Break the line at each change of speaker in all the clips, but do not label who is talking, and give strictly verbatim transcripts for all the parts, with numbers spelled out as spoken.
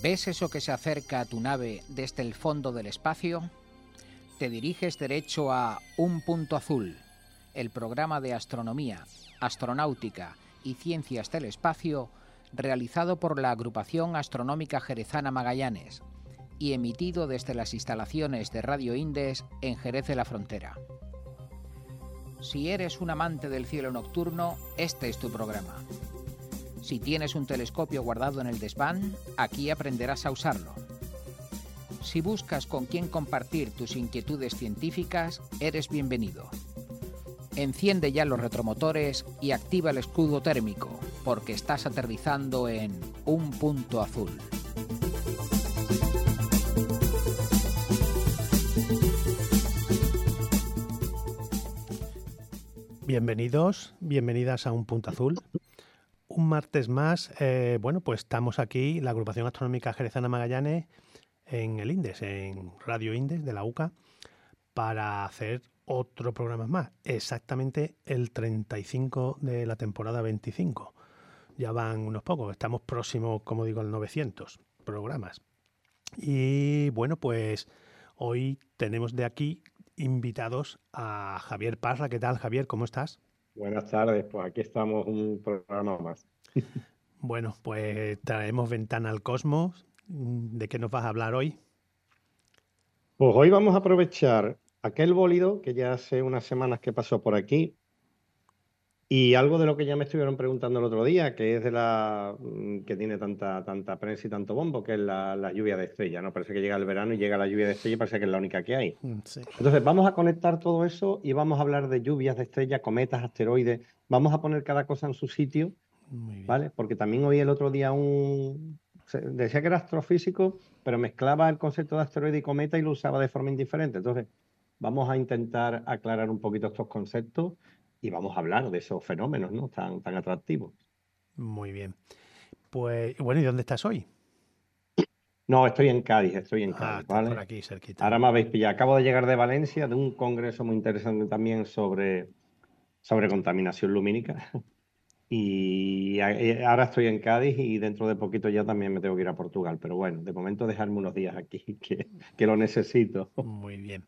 ¿Ves eso que se acerca a tu nave desde el fondo del espacio? Te diriges derecho a Un Punto Azul, el programa de astronomía, astronáutica y ciencias del espacio realizado por la Agrupación Astronómica Jerezana Magallanes y emitido desde las instalaciones de Radio Indes en Jerez de la Frontera. Si eres un amante del cielo nocturno, este es tu programa. Si tienes un telescopio guardado en el desván, aquí aprenderás a usarlo. Si buscas con quién compartir tus inquietudes científicas, eres bienvenido. Enciende ya los retromotores y activa el escudo térmico, porque estás aterrizando en Un Punto Azul.
Bienvenidos, bienvenidas a Un Punto Azul. Un martes más, eh, bueno, pues estamos aquí, la Agrupación Astronómica Jerezana Magallanes, en el Indes, en Radio Indes de la U C A, para hacer otro programa más, exactamente el treinta y cinco de la temporada veinticinco. Ya van unos pocos, estamos próximos, como digo, al novecientos programas. Y bueno, pues hoy tenemos de aquí invitados a Javier Parra. ¿Qué tal, Javier? ¿Cómo estás?
Buenas tardes, pues aquí estamos, un programa más.
Bueno, pues traemos Ventana al Cosmos. ¿De qué nos vas a hablar hoy?
Pues hoy vamos a aprovechar aquel bólido que ya hace unas semanas que pasó por aquí y algo de lo que ya me estuvieron preguntando el otro día, que es de la que tiene tanta, tanta prensa y tanto bombo, que es la, la lluvia de estrellas, ¿no? Parece que llega el verano y llega la lluvia de estrellas y parece que es la única que hay. Sí. Entonces vamos a conectar todo eso y vamos a hablar de lluvias de estrellas, cometas, asteroides. Vamos a poner cada cosa en su sitio, ¿vale? Porque también oí el otro día un... decía que era astrofísico, pero mezclaba el concepto de asteroide y cometa y lo usaba de forma indiferente. Entonces vamos a intentar aclarar un poquito estos conceptos y vamos a hablar de esos fenómenos, ¿no? tan, tan atractivos.
Muy bien. Pues, bueno, ¿y dónde estás hoy?
No, estoy en Cádiz, estoy en
ah,
Cádiz, ¿vale?
Por aquí, cerquita.
Ahora me habéis pillado. Acabo de llegar de Valencia, de un congreso muy interesante también sobre, sobre contaminación lumínica. Y ahora estoy en Cádiz y dentro de poquito ya también me tengo que ir a Portugal. Pero bueno, de momento dejarme unos días aquí, que, que lo necesito.
Muy bien.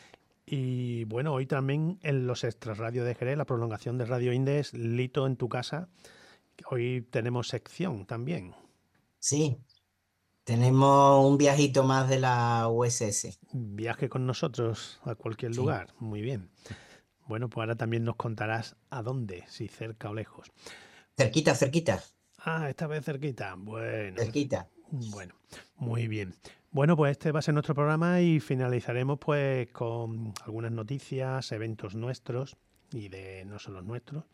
Y bueno, hoy también en los extras Radio de Jerez, la prolongación de Radio Indes, Lito en tu casa. Hoy tenemos sección también.
Sí, tenemos un viajito más de la U S S.
Viaje con nosotros a cualquier sí. lugar. Muy bien. Bueno, pues ahora también nos contarás a dónde, si cerca o lejos.
Cerquita, cerquita.
Ah, esta vez cerquita. Bueno.
Cerquita.
Bueno, muy bien. Bueno, pues este va a ser nuestro programa y finalizaremos pues con algunas noticias, eventos nuestros y de no solo nuestros.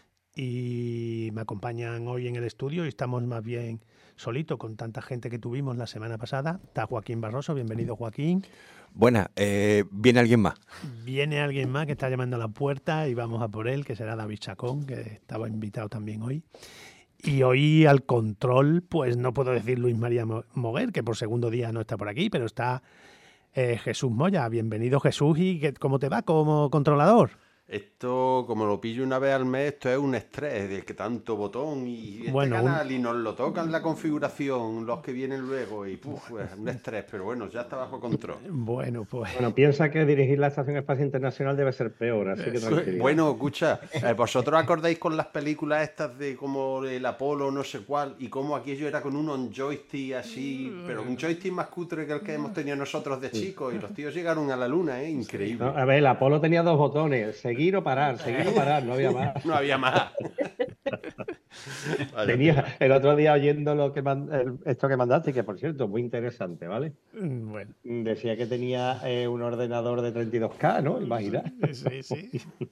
Y me acompañan hoy en el estudio y estamos más bien solitos con tanta gente que tuvimos la semana pasada. Está Joaquín Barroso, bienvenido Joaquín.
Buenas, eh, ¿viene alguien más?
Viene alguien más que está llamando a la puerta y vamos a por él, que será David Chacón, que estaba invitado también hoy. Y hoy al control, pues no puedo decir Luis María Moguer, que por segundo día no está por aquí, pero está eh, Jesús Moya. Bienvenido Jesús, ¿y cómo te va como controlador?
Esto, como lo pillo una vez al mes, esto es un estrés de que tanto botón y este
bueno,
canal
un...
y nos lo tocan la configuración, los que vienen luego y puf, es un estrés, pero bueno, ya está bajo control.
Bueno, pues...
Bueno, piensa que dirigir la Estación Espacial Internacional debe ser peor, así que tranquilo.
Bueno, escucha, eh, vosotros acordáis con las películas estas de como el Apolo no sé cuál y cómo aquello era con un joystick así, pero un joystick más cutre que el que hemos tenido nosotros de chicos y los tíos llegaron a la luna, ¿eh? Increíble.
No, a ver, el Apolo tenía dos botones, seguir o parar, seguir o parar, no había más.
No había más.
Tenía el otro día oyendo lo que mand... esto que mandaste, que por cierto, muy interesante, ¿vale?
Bueno.
Decía que tenía eh, un ordenador de treinta y dos K, ¿no? Imagina.
Sí, sí.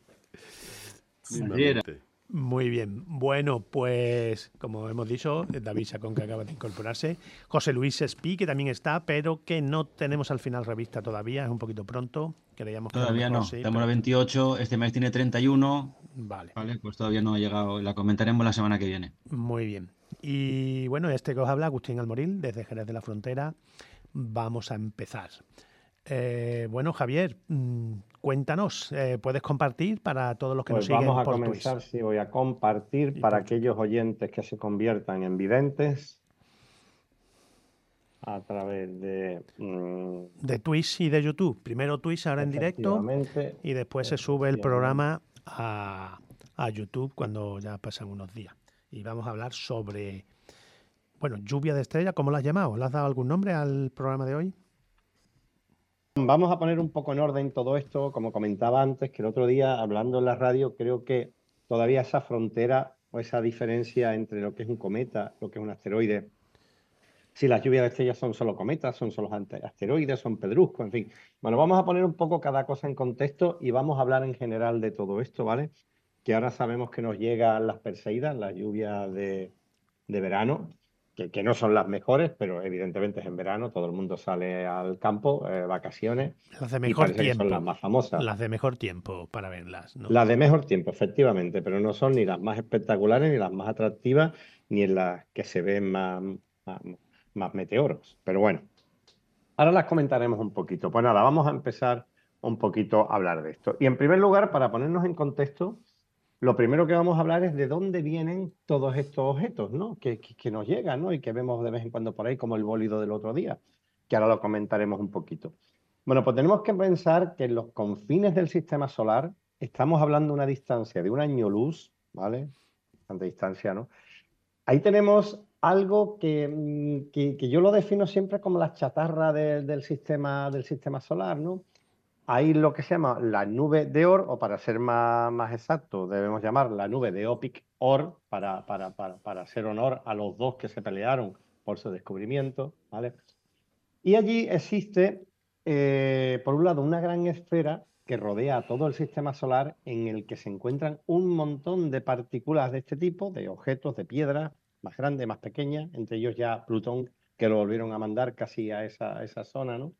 sí.
Muy bien. Bueno, pues como hemos dicho, David Chacón, que acaba de incorporarse, José Luis Espí, que también está, pero que no tenemos al final revista todavía, es un poquito pronto. Creíamos que
todavía no,
sí,
estamos
pero...
a veintiocho, este mes tiene treinta y uno.
Vale.
Vale, pues todavía no ha llegado, la comentaremos la semana que viene.
Muy bien. Y bueno, este que os habla, Agustín Almoril, desde Jerez de la Frontera. Vamos a empezar. Eh, bueno, Javier, cuéntanos, eh, ¿puedes compartir para todos los que
pues
nos siguen
vamos a
por
comenzar,
Twitch?
sí, voy a compartir para aquellos oyentes que se conviertan en videntes. a través de... mmm,
de Twitch y de YouTube. Primero Twitch ahora en directo
efectivamente,
y después se sube el
efectivamente.
programa a, a YouTube cuando ya pasan unos días. Y vamos a hablar sobre, bueno, lluvia de estrellas, ¿cómo la has llamado? ¿Le has dado algún nombre al programa de hoy?
Vamos a poner un poco en orden todo esto, como comentaba antes, que el otro día, hablando en la radio, creo que todavía esa frontera o esa diferencia entre lo que es un cometa, lo que es un asteroide, si las lluvias de estrellas son solo cometas, son solo ante- asteroides, son pedruscos, en fin. Bueno, vamos a poner un poco cada cosa en contexto y vamos a hablar en general de todo esto, ¿vale? Que ahora sabemos que nos llegan las Perseidas, las lluvias de, de verano, que, que no son las mejores, pero evidentemente es en verano, todo el mundo sale al campo, eh, vacaciones,
Las de
y
mejor
parece que son las
tiempo.
más famosas.
Las de mejor tiempo para verlas, ¿no?
Las de mejor tiempo, efectivamente, pero no son ni las más espectaculares, ni las más atractivas, ni en las que se ven más, más, más meteoros. Pero bueno, ahora las comentaremos un poquito. Pues nada, vamos a empezar un poquito a hablar de esto. Y en primer lugar, para ponernos en contexto, lo primero que vamos a hablar es de dónde vienen todos estos objetos, ¿no? Que, que, que nos llegan, ¿no? Y que vemos de vez en cuando por ahí, como el bólido del otro día, que ahora lo comentaremos un poquito. Bueno, pues tenemos que pensar que en los confines del sistema solar estamos hablando de una distancia de un año luz, ¿vale? Bastante distancia, ¿no? Ahí tenemos algo que, mm, que, que yo lo defino siempre como la chatarra de- del sistema, del sistema solar, ¿no? Hay lo que se llama la nube de Oort, o para ser más, más exacto, debemos llamar la nube de Opic-Oort, para, para, para, para hacer honor a los dos que se pelearon por su descubrimiento, ¿vale? Y allí existe, eh, por un lado, una gran esfera que rodea a todo el sistema solar, en el que se encuentran un montón de partículas de este tipo, de objetos, de piedras, más grandes, más pequeñas, entre ellos ya Plutón, que lo volvieron a mandar casi a esa, a esa zona, ¿no?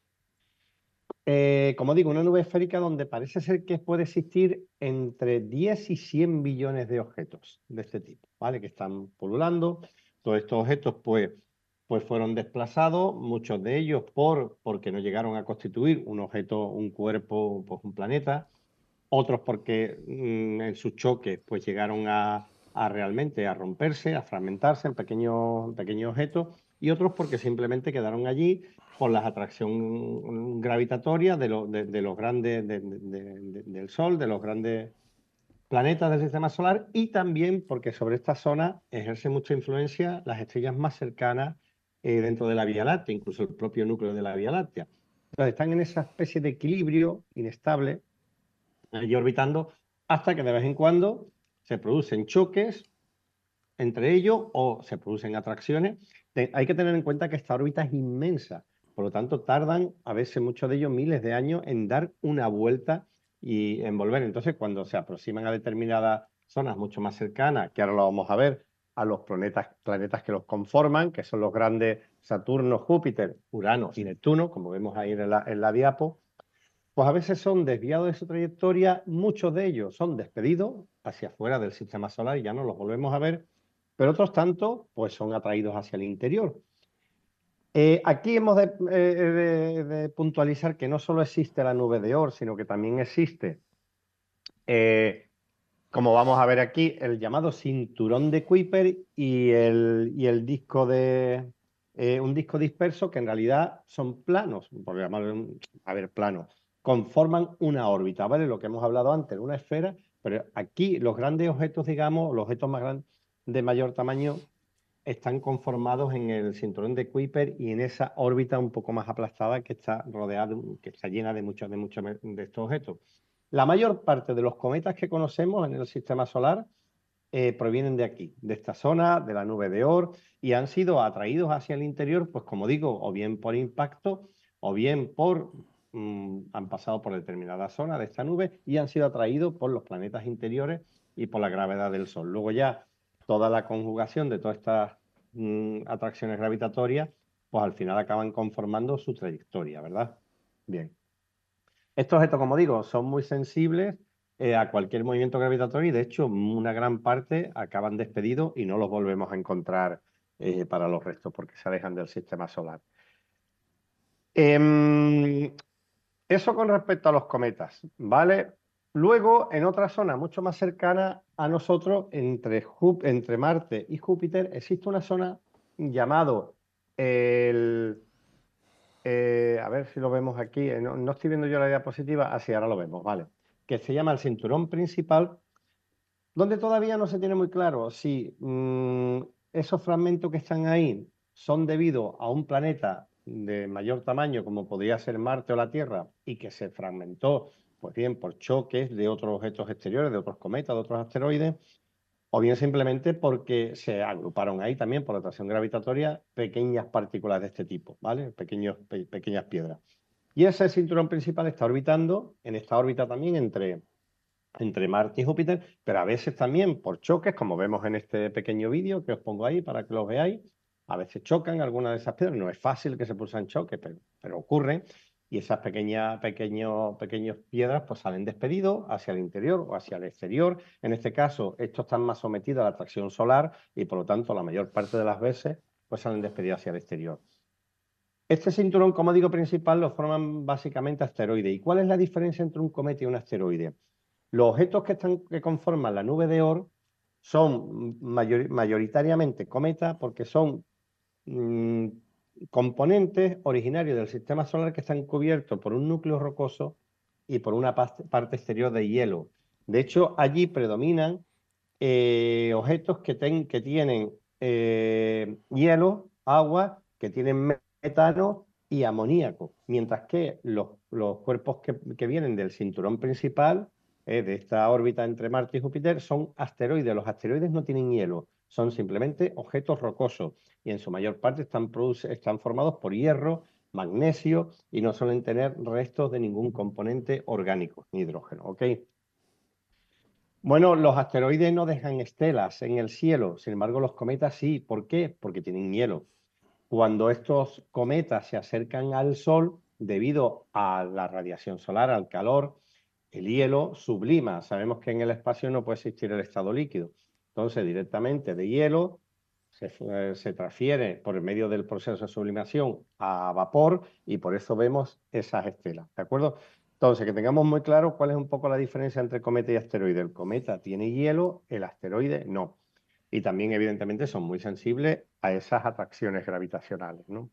Eh, como digo, una nube esférica donde parece ser que puede existir entre diez y cien billones de objetos de este tipo, ¿vale? Que están pululando. Todos estos objetos, pues, pues fueron desplazados, muchos de ellos por, porque no llegaron a constituir un objeto, un cuerpo, pues un planeta. Otros porque mmm, en sus choques, pues llegaron a, a realmente a romperse, a fragmentarse en pequeños, en pequeños objetos. Y otros porque simplemente quedaron allí por la atracción gravitatoria de, lo, de, de los grandes, de, de, del Sol, de los grandes planetas del sistema solar, y también porque sobre esta zona ejerce mucha influencia las estrellas más cercanas eh, dentro de la Vía Láctea, incluso el propio núcleo de la Vía Láctea. Entonces están en esa especie de equilibrio inestable, allí orbitando, hasta que de vez en cuando se producen choques entre ellos o se producen atracciones. Te, hay que tener en cuenta que esta órbita es inmensa, por lo tanto tardan a veces muchos de ellos miles de años en dar una vuelta y en volver. Entonces cuando se aproximan a determinadas zonas mucho más cercanas, que ahora lo vamos a ver, a los planetas, planetas que los conforman, que son los grandes Saturno, Júpiter, Urano y Neptuno, como vemos ahí en la, en la diapo, pues a veces son desviados de su trayectoria, muchos de ellos son despedidos hacia afuera del sistema solar y ya no los volvemos a ver, pero otros tantos pues son atraídos hacia el interior. Eh, aquí hemos de, eh, de, de puntualizar que no solo existe la nube de Oort, sino que también existe, eh, como vamos a ver aquí, el llamado cinturón de Kuiper y el, y el disco de... Eh, un disco disperso que en realidad son planos, por llamarlo, a ver, planos, conforman una órbita, ¿vale? Lo que hemos hablado antes, una esfera, pero aquí los grandes objetos, digamos, los objetos más grandes, de mayor tamaño, están conformados en el cinturón de Kuiper y en esa órbita un poco más aplastada que está rodeada, que está llena de muchos de, muchos de estos objetos. La mayor parte de los cometas que conocemos en el sistema solar eh, provienen de aquí, de esta zona, de la nube de Oort, y han sido atraídos hacia el interior, pues como digo, o bien por impacto, o bien por mmm, han pasado por determinada zona de esta nube y han sido atraídos por los planetas interiores y por la gravedad del Sol. Luego ya toda la conjugación de todas estas mmm, atracciones gravitatorias, pues al final acaban conformando su trayectoria, ¿verdad? Bien. Estos objetos, como digo, son muy sensibles eh, a cualquier movimiento gravitatorio y de hecho una gran parte acaban despedidos y no los volvemos a encontrar eh, para los restos porque se alejan del sistema solar. Eh, eso con respecto a los cometas, ¿vale? Luego, en otra zona mucho más cercana a nosotros, entre, entre Marte y Júpiter, existe una zona llamada el, eh, a ver si lo vemos aquí, eh, no, no estoy viendo yo la diapositiva, así ahora lo vemos, vale, que se llama el cinturón principal, donde todavía no se tiene muy claro si mmm, esos fragmentos que están ahí son debido a un planeta de mayor tamaño, como podría ser Marte o la Tierra, y que se fragmentó, pues bien, por choques de otros objetos exteriores, de otros cometas, de otros asteroides, o bien simplemente porque se agruparon ahí también por atracción gravitatoria pequeñas partículas de este tipo, ¿vale? Pequeños, pe pequeñas piedras. Y ese cinturón principal está orbitando, en esta órbita también entre, entre Marte y Júpiter, pero a veces también por choques, como vemos en este pequeño vídeo que os pongo ahí para que lo veáis. A veces chocan algunas de esas piedras, no es fácil que se pulsen choques, pero, pero ocurren. Y esas pequeñas pequeños, pequeños piedras pues salen despedidos hacia el interior o hacia el exterior. En este caso, estos están más sometidos a la atracción solar y por lo tanto la mayor parte de las veces pues salen despedidos hacia el exterior. Este cinturón, como digo, principal lo forman básicamente asteroides. ¿Y cuál es la diferencia entre un cometa y un asteroide? Los objetos que, están, que conforman la nube de Oort son mayor, mayoritariamente cometas porque son mmm, componentes originarios del sistema solar que están cubiertos por un núcleo rocoso y por una parte exterior de hielo. De hecho, allí predominan eh, objetos que, ten, que tienen eh, hielo, agua, que tienen metano y amoníaco, mientras que los, los cuerpos que, que vienen del cinturón principal, eh, de esta órbita entre Marte y Júpiter, son asteroides. Los asteroides no tienen hielo, son simplemente objetos rocosos y en su mayor parte están, están formados por hierro, magnesio y no suelen tener restos de ningún componente orgánico, ni hidrógeno, ¿ok? Bueno, los asteroides no dejan estelas en el cielo, sin embargo los cometas sí. ¿Por qué? Porque tienen hielo. Cuando estos cometas se acercan al Sol, debido a la radiación solar, al calor, el hielo sublima. Sabemos que en el espacio no puede existir el estado líquido. Entonces, directamente de hielo se, eh, se transfiere por medio del proceso de sublimación a vapor y por eso vemos esas estelas, ¿de acuerdo? Entonces, que tengamos muy claro cuál es un poco la diferencia entre cometa y asteroide. El cometa tiene hielo, el asteroide no. Y también, evidentemente, son muy sensibles a esas atracciones gravitacionales, ¿no?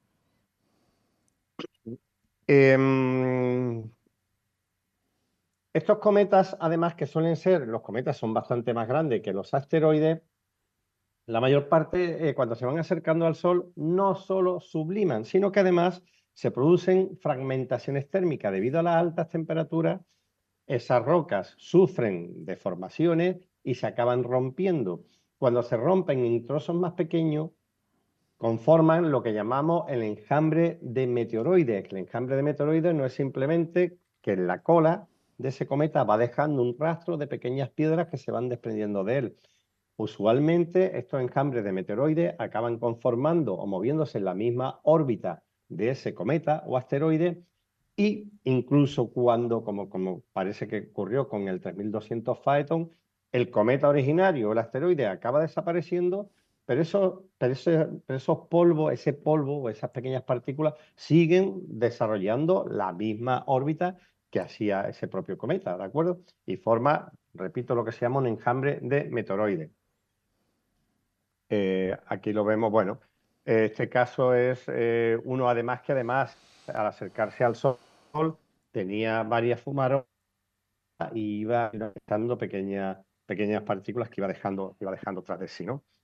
Eh, estos cometas, además, que suelen ser, los cometas son bastante más grandes que los asteroides, la mayor parte, eh, cuando se van acercando al Sol, no solo subliman, sino que además se producen fragmentaciones térmicas. Debido a las altas temperaturas, esas rocas sufren deformaciones y se acaban rompiendo. Cuando se rompen en trozos más pequeños, conforman lo que llamamos el enjambre de meteoroides. El enjambre de meteoroides no es simplemente que en la cola de ese cometa va dejando un rastro de pequeñas piedras que se van desprendiendo de él. Usualmente estos enjambres de meteoroides acaban conformando o moviéndose en la misma órbita de ese cometa o asteroide y incluso cuando, como, como parece que ocurrió con el tres mil doscientos Phaeton, el cometa originario, el asteroide, acaba desapareciendo, pero, eso, pero, ese, pero esos polvos, ese polvo o esas pequeñas partículas siguen desarrollando la misma órbita que hacía ese propio cometa, ¿de acuerdo? Y forma, repito, lo que se llama un enjambre de meteoroides. Eh, aquí lo vemos, bueno, este caso es eh, uno además que además al acercarse al Sol tenía varias fumarolas y iba dando pequeñas, pequeñas partículas que iba dejando, iba dejando tras de sí, ¿no?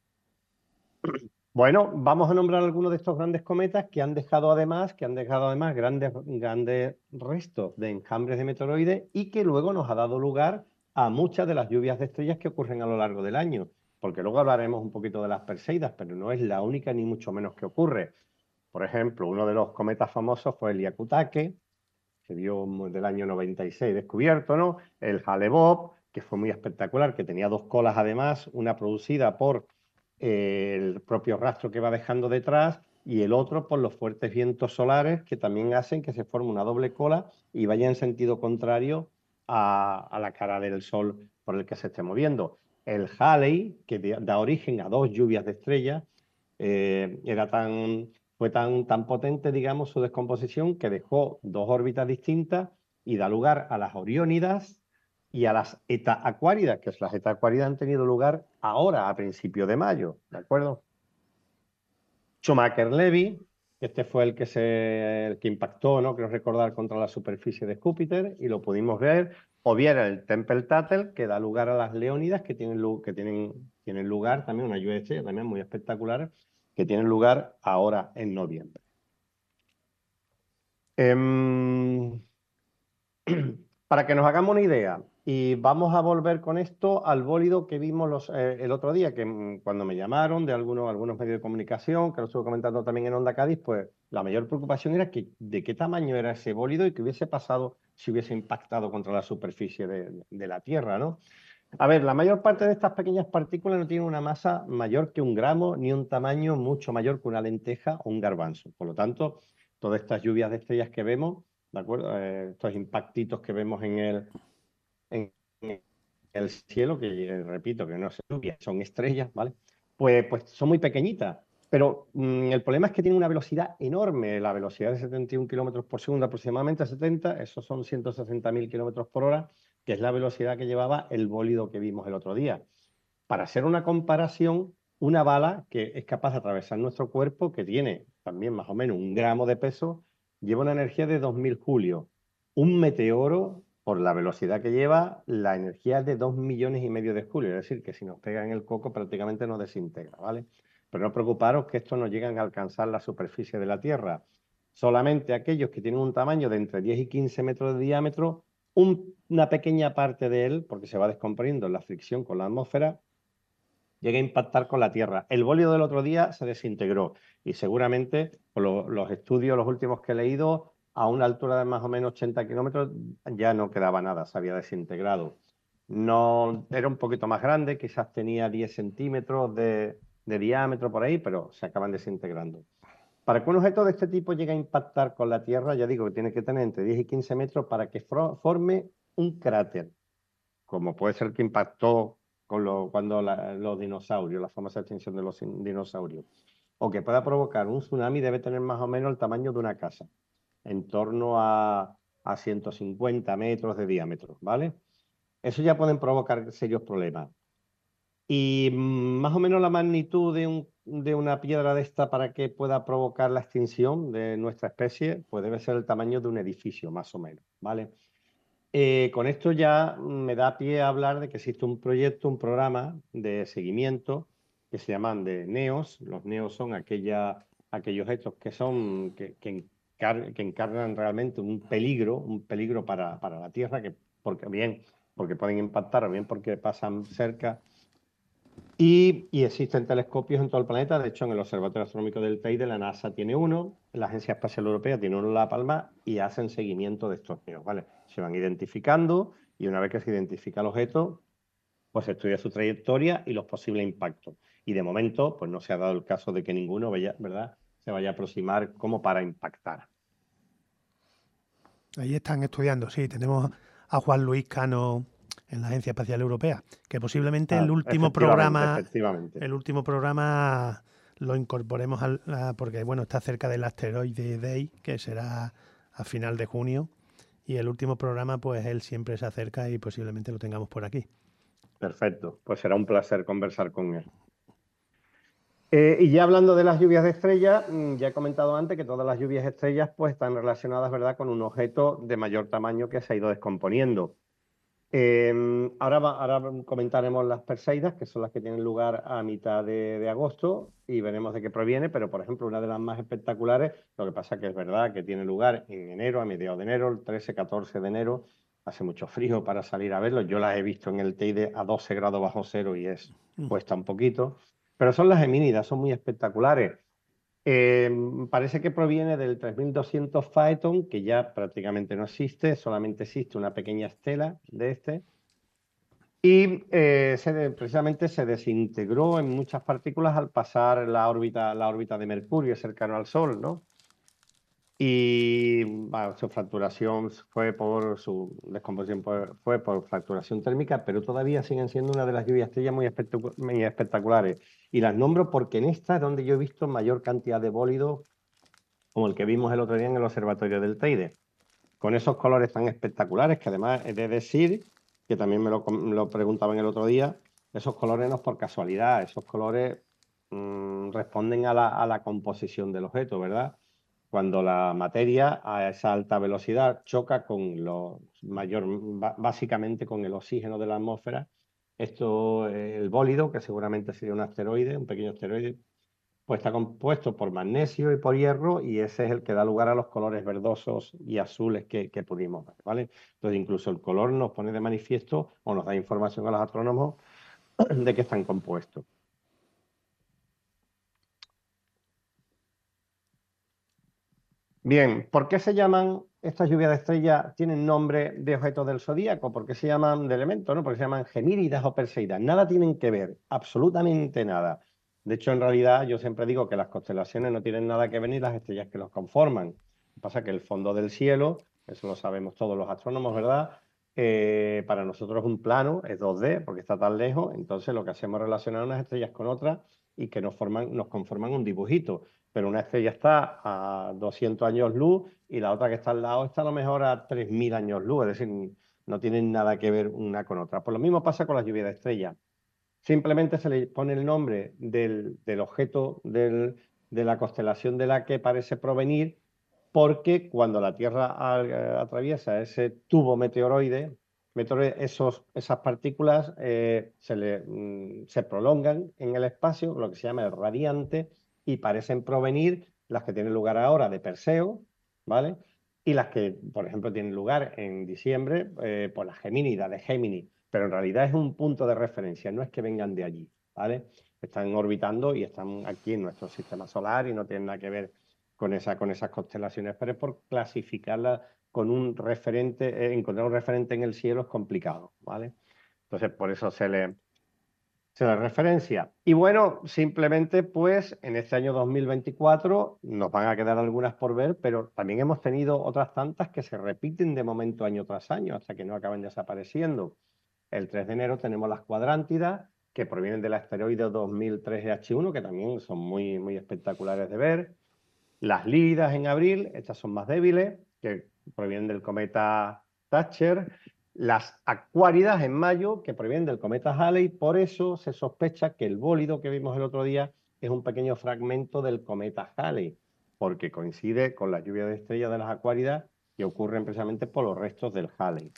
Bueno, vamos a nombrar algunos de estos grandes cometas que han dejado además, que han dejado además grandes, grandes restos de enjambres de meteoroides y que luego nos ha dado lugar a muchas de las lluvias de estrellas que ocurren a lo largo del año. Porque luego hablaremos un poquito de las Perseidas, pero no es la única ni mucho menos que ocurre. Por ejemplo, uno de los cometas famosos fue el Hyakutake, que vio del año noventa y seis descubierto, ¿no? El Hale-Bopp, que fue muy espectacular, que tenía dos colas además, una producida por eh, el propio rastro que va dejando detrás y el otro por los fuertes vientos solares que también hacen que se forme una doble cola y vaya en sentido contrario a, a la cara del Sol por el que se esté moviendo. El Halley, que da origen a dos lluvias de estrellas, eh, era tan, fue tan, tan potente, digamos, su descomposición que dejó dos órbitas distintas y da lugar a las Oriónidas y a las Eta Aquáridas, que las Eta Aquáridas han tenido lugar ahora, a principios de mayo, ¿de acuerdo? Schumacher-Levy, este fue el que, se, el que impactó, ¿no? Creo recordar, contra la superficie de Júpiter y lo pudimos ver. O bien el Tempel-Tuttle, que da lugar a las Leónidas, que tienen, que tienen, tienen lugar también, una lluvia de estrellas también muy espectacular, que tienen lugar ahora en noviembre. Eh, para que nos hagamos una idea, y vamos a volver con esto al bólido que vimos los, eh, el otro día, que mm, cuando me llamaron de algunos, algunos medios de comunicación, que lo estuve comentando también en Onda Cádiz, pues la mayor preocupación era que, de qué tamaño era ese bólido y qué hubiese pasado si hubiese impactado contra la superficie de, de la Tierra, ¿no? A ver, la mayor parte de estas pequeñas partículas no tienen una masa mayor que un gramo ni un tamaño mucho mayor que una lenteja o un garbanzo. Por lo tanto, todas estas lluvias de estrellas que vemos, ¿de acuerdo? Eh, estos impactitos que vemos en el, en el cielo, que eh, repito, que no son lluvias, son estrellas, ¿vale? Pues, pues son muy pequeñitas. Pero mmm, el problema es que tienen una velocidad enorme, la velocidad de setenta y un kilómetros por segundo aproximadamente, setenta, esos son ciento sesenta mil kilómetros por hora, que es la velocidad que llevaba el bólido que vimos el otro día. Para hacer una comparación, una bala que es capaz de atravesar nuestro cuerpo, que tiene también más o menos un gramo de peso, lleva una energía de dos mil julios. Un meteoro, por la velocidad que lleva, la energía es de dos millones y medio de julios. Es decir, que si nos pega en el coco prácticamente nos desintegra, ¿vale? Pero no preocuparos que estos no llegan a alcanzar la superficie de la Tierra. Solamente aquellos que tienen un tamaño de entre diez y quince metros de diámetro, un, una pequeña parte de él, porque se va descomponiendo en la fricción con la atmósfera, llega a impactar con la Tierra. El bólido del otro día se desintegró y seguramente, por lo, los estudios, los últimos que he leído, a una altura de más o menos ochenta kilómetros ya no quedaba nada, se había desintegrado. No, era un poquito más grande, quizás tenía diez centímetros de, de diámetro por ahí, pero se acaban desintegrando. Para que un objeto de este tipo llegue a impactar con la Tierra, ya digo que tiene que tener entre diez y quince metros para que forme un cráter, como puede ser el que impactó con lo, cuando la, los dinosaurios, la famosa extinción de los dinosaurios, o que pueda provocar un tsunami, debe tener más o menos el tamaño de una casa, en torno a, a ciento cincuenta metros de diámetro, ¿vale? Eso ya pueden provocar serios problemas. Y más o menos la magnitud de, un, de una piedra de esta para que pueda provocar la extinción de nuestra especie, pues debe ser el tamaño de un edificio, más o menos, ¿vale? Eh, con esto ya me da pie a hablar de que existe un proyecto, un programa de seguimiento que se llaman de NEOS. Los NEOS son aquella, aquellos hechos que son que, que, encar, que encarnan realmente un peligro, un peligro para, para la Tierra, que porque bien porque pueden impactar o bien porque pasan cerca. Y, y existen telescopios en todo el planeta. De hecho, en el Observatorio Astronómico del Teide, la NASA tiene uno, la Agencia Espacial Europea tiene uno en La Palma y hacen seguimiento de estos neos, ¿vale? Se van identificando y una vez que se identifica el objeto, pues se estudia su trayectoria y los posibles impactos. Y de momento, pues no se ha dado el caso de que ninguno vaya, ¿verdad?, se vaya a aproximar como para impactar.
Ahí están estudiando, sí. Tenemos a Juan Luis Cano en la Agencia Espacial Europea, que posiblemente ah, el último efectivamente, programa efectivamente. el último programa lo incorporemos al, a, porque bueno, está cerca del Asteroide Day, que será a final de junio, y el último programa pues él siempre se acerca y posiblemente lo tengamos por aquí.
Perfecto, pues será un placer conversar con él. Eh, y ya hablando de las lluvias de estrellas, ya he comentado antes que todas las lluvias de estrellas pues están relacionadas, ¿verdad?, con un objeto de mayor tamaño que se ha ido descomponiendo. Eh, ahora, va, ahora comentaremos las Perseidas, que son las que tienen lugar a mitad de, de agosto, y veremos de qué proviene, pero por ejemplo una de las más espectaculares, lo que pasa que es verdad que tiene lugar en enero, a mediados de enero, el trece catorce de enero, hace mucho frío para salir a verlo, yo las he visto en el Teide a doce grados bajo cero y es, cuesta un poquito, pero son las Gemínidas, son muy espectaculares. Eh, parece que proviene del tres mil doscientos Phaeton, que ya prácticamente no existe, solamente existe una pequeña estela de este. Y eh, se, precisamente se desintegró en muchas partículas al pasar la órbita, la órbita de Mercurio cercano al Sol, ¿no? Y bueno, su fracturación fue por su descomposición fue, fue por fracturación térmica, pero todavía siguen siendo una de las lluvias estrellas muy, espectac muy espectaculares. Y las nombro porque en esta es donde yo he visto mayor cantidad de bólidos, como el que vimos el otro día en el Observatorio del Teide, con esos colores tan espectaculares, que además he de decir, que también me lo, lo preguntaban el otro día, esos colores no es por casualidad, esos colores mmm, responden a la, a la composición del objeto, ¿verdad? Cuando la materia a esa alta velocidad choca con lo mayor, básicamente con el oxígeno de la atmósfera, esto, el bólido, que seguramente sería un asteroide, un pequeño asteroide, pues está compuesto por magnesio y por hierro, y ese es el que da lugar a los colores verdosos y azules que, que pudimos ver, ¿vale? Entonces incluso el color nos pone de manifiesto o nos da información a los astrónomos de que están compuestos. Bien, ¿por qué se llaman estas lluvias de estrellas, tienen nombre de objetos del zodíaco? ¿Por qué se llaman de elementos, no? Porque se llaman gemíridas o perseidas. Nada tienen que ver, absolutamente nada. De hecho, en realidad, yo siempre digo que las constelaciones no tienen nada que ver ni las estrellas que los conforman. Lo que pasa es que el fondo del cielo, eso lo sabemos todos los astrónomos, ¿verdad? Eh, para nosotros es un plano, es dos D, porque está tan lejos. Entonces, lo que hacemos es relacionar unas estrellas con otras y que nos, forman, nos conforman un dibujito. Pero una estrella está a doscientos años luz y la otra que está al lado está a lo mejor a tres mil años luz, es decir, no tienen nada que ver una con otra. Pues lo mismo pasa con las lluvias de estrellas. Simplemente se le pone el nombre del, del objeto del, de la constelación de la que parece provenir, porque cuando la Tierra atraviesa ese tubo meteoroide, esos, esas partículas eh, se, le, mm, se prolongan en el espacio, lo que se llama el radiante, y parecen provenir las que tienen lugar ahora de Perseo, ¿vale? Y las que, por ejemplo, tienen lugar en diciembre, eh, por la Gemínida, de Géminis, pero en realidad es un punto de referencia, no es que vengan de allí, ¿vale? Están orbitando y están aquí en nuestro sistema solar y no tienen nada que ver con, esa, con esas constelaciones, pero es por clasificarlas con un referente, eh, encontrar un referente en el cielo es complicado, ¿vale? Entonces, por eso se le... se la referencia. Y bueno, simplemente pues en este año dos mil veinticuatro nos van a quedar algunas por ver, pero también hemos tenido otras tantas que se repiten de momento año tras año hasta que no acaben desapareciendo. El tres de enero tenemos las cuadrántidas, que provienen del asteroide dos mil tres E H uno, que también son muy, muy espectaculares de ver. Las líridas en abril, estas son más débiles, que provienen del cometa Thatcher. Las acuáridas en mayo, que provienen del cometa Halley. Por eso se sospecha que el bólido que vimos el otro día es un pequeño fragmento del cometa Halley, porque coincide con la lluvia de estrellas de las acuáridas que ocurren precisamente por los restos del Halley.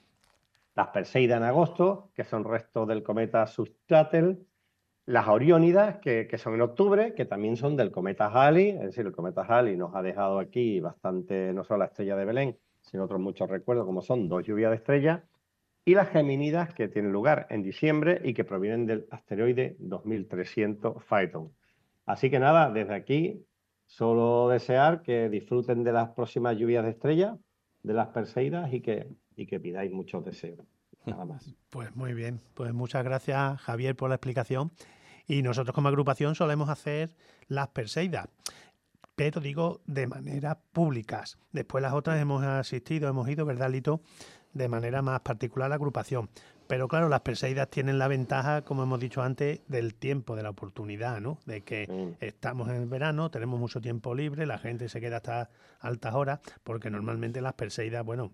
Las Perseidas en agosto, que son restos del cometa Substratel. Las Oriónidas, que, que son en octubre, que también son del cometa Halley. Es decir, el cometa Halley nos ha dejado aquí bastante, no solo la estrella de Belén, sino otros muchos recuerdos, como son dos lluvias de estrellas. Y las Gemínidas, que tienen lugar en diciembre y que provienen del asteroide dos mil trescientos Phaethon. Así que nada, desde aquí, solo desear que disfruten de las próximas lluvias de estrellas, de las Perseidas, y que, y que pidáis muchos deseos. Nada más.
Pues muy bien, pues muchas gracias, Javier, por la explicación. Y nosotros como agrupación solemos hacer las Perseidas, pero digo de manera públicas. Después las otras hemos asistido, hemos ido, ¿verdad, Lito? De manera más particular a la agrupación. Pero claro, las Perseidas tienen la ventaja, como hemos dicho antes, del tiempo, de la oportunidad, ¿no? De que mm. estamos en el verano, tenemos mucho tiempo libre, la gente se queda hasta altas horas, porque normalmente las Perseidas, bueno,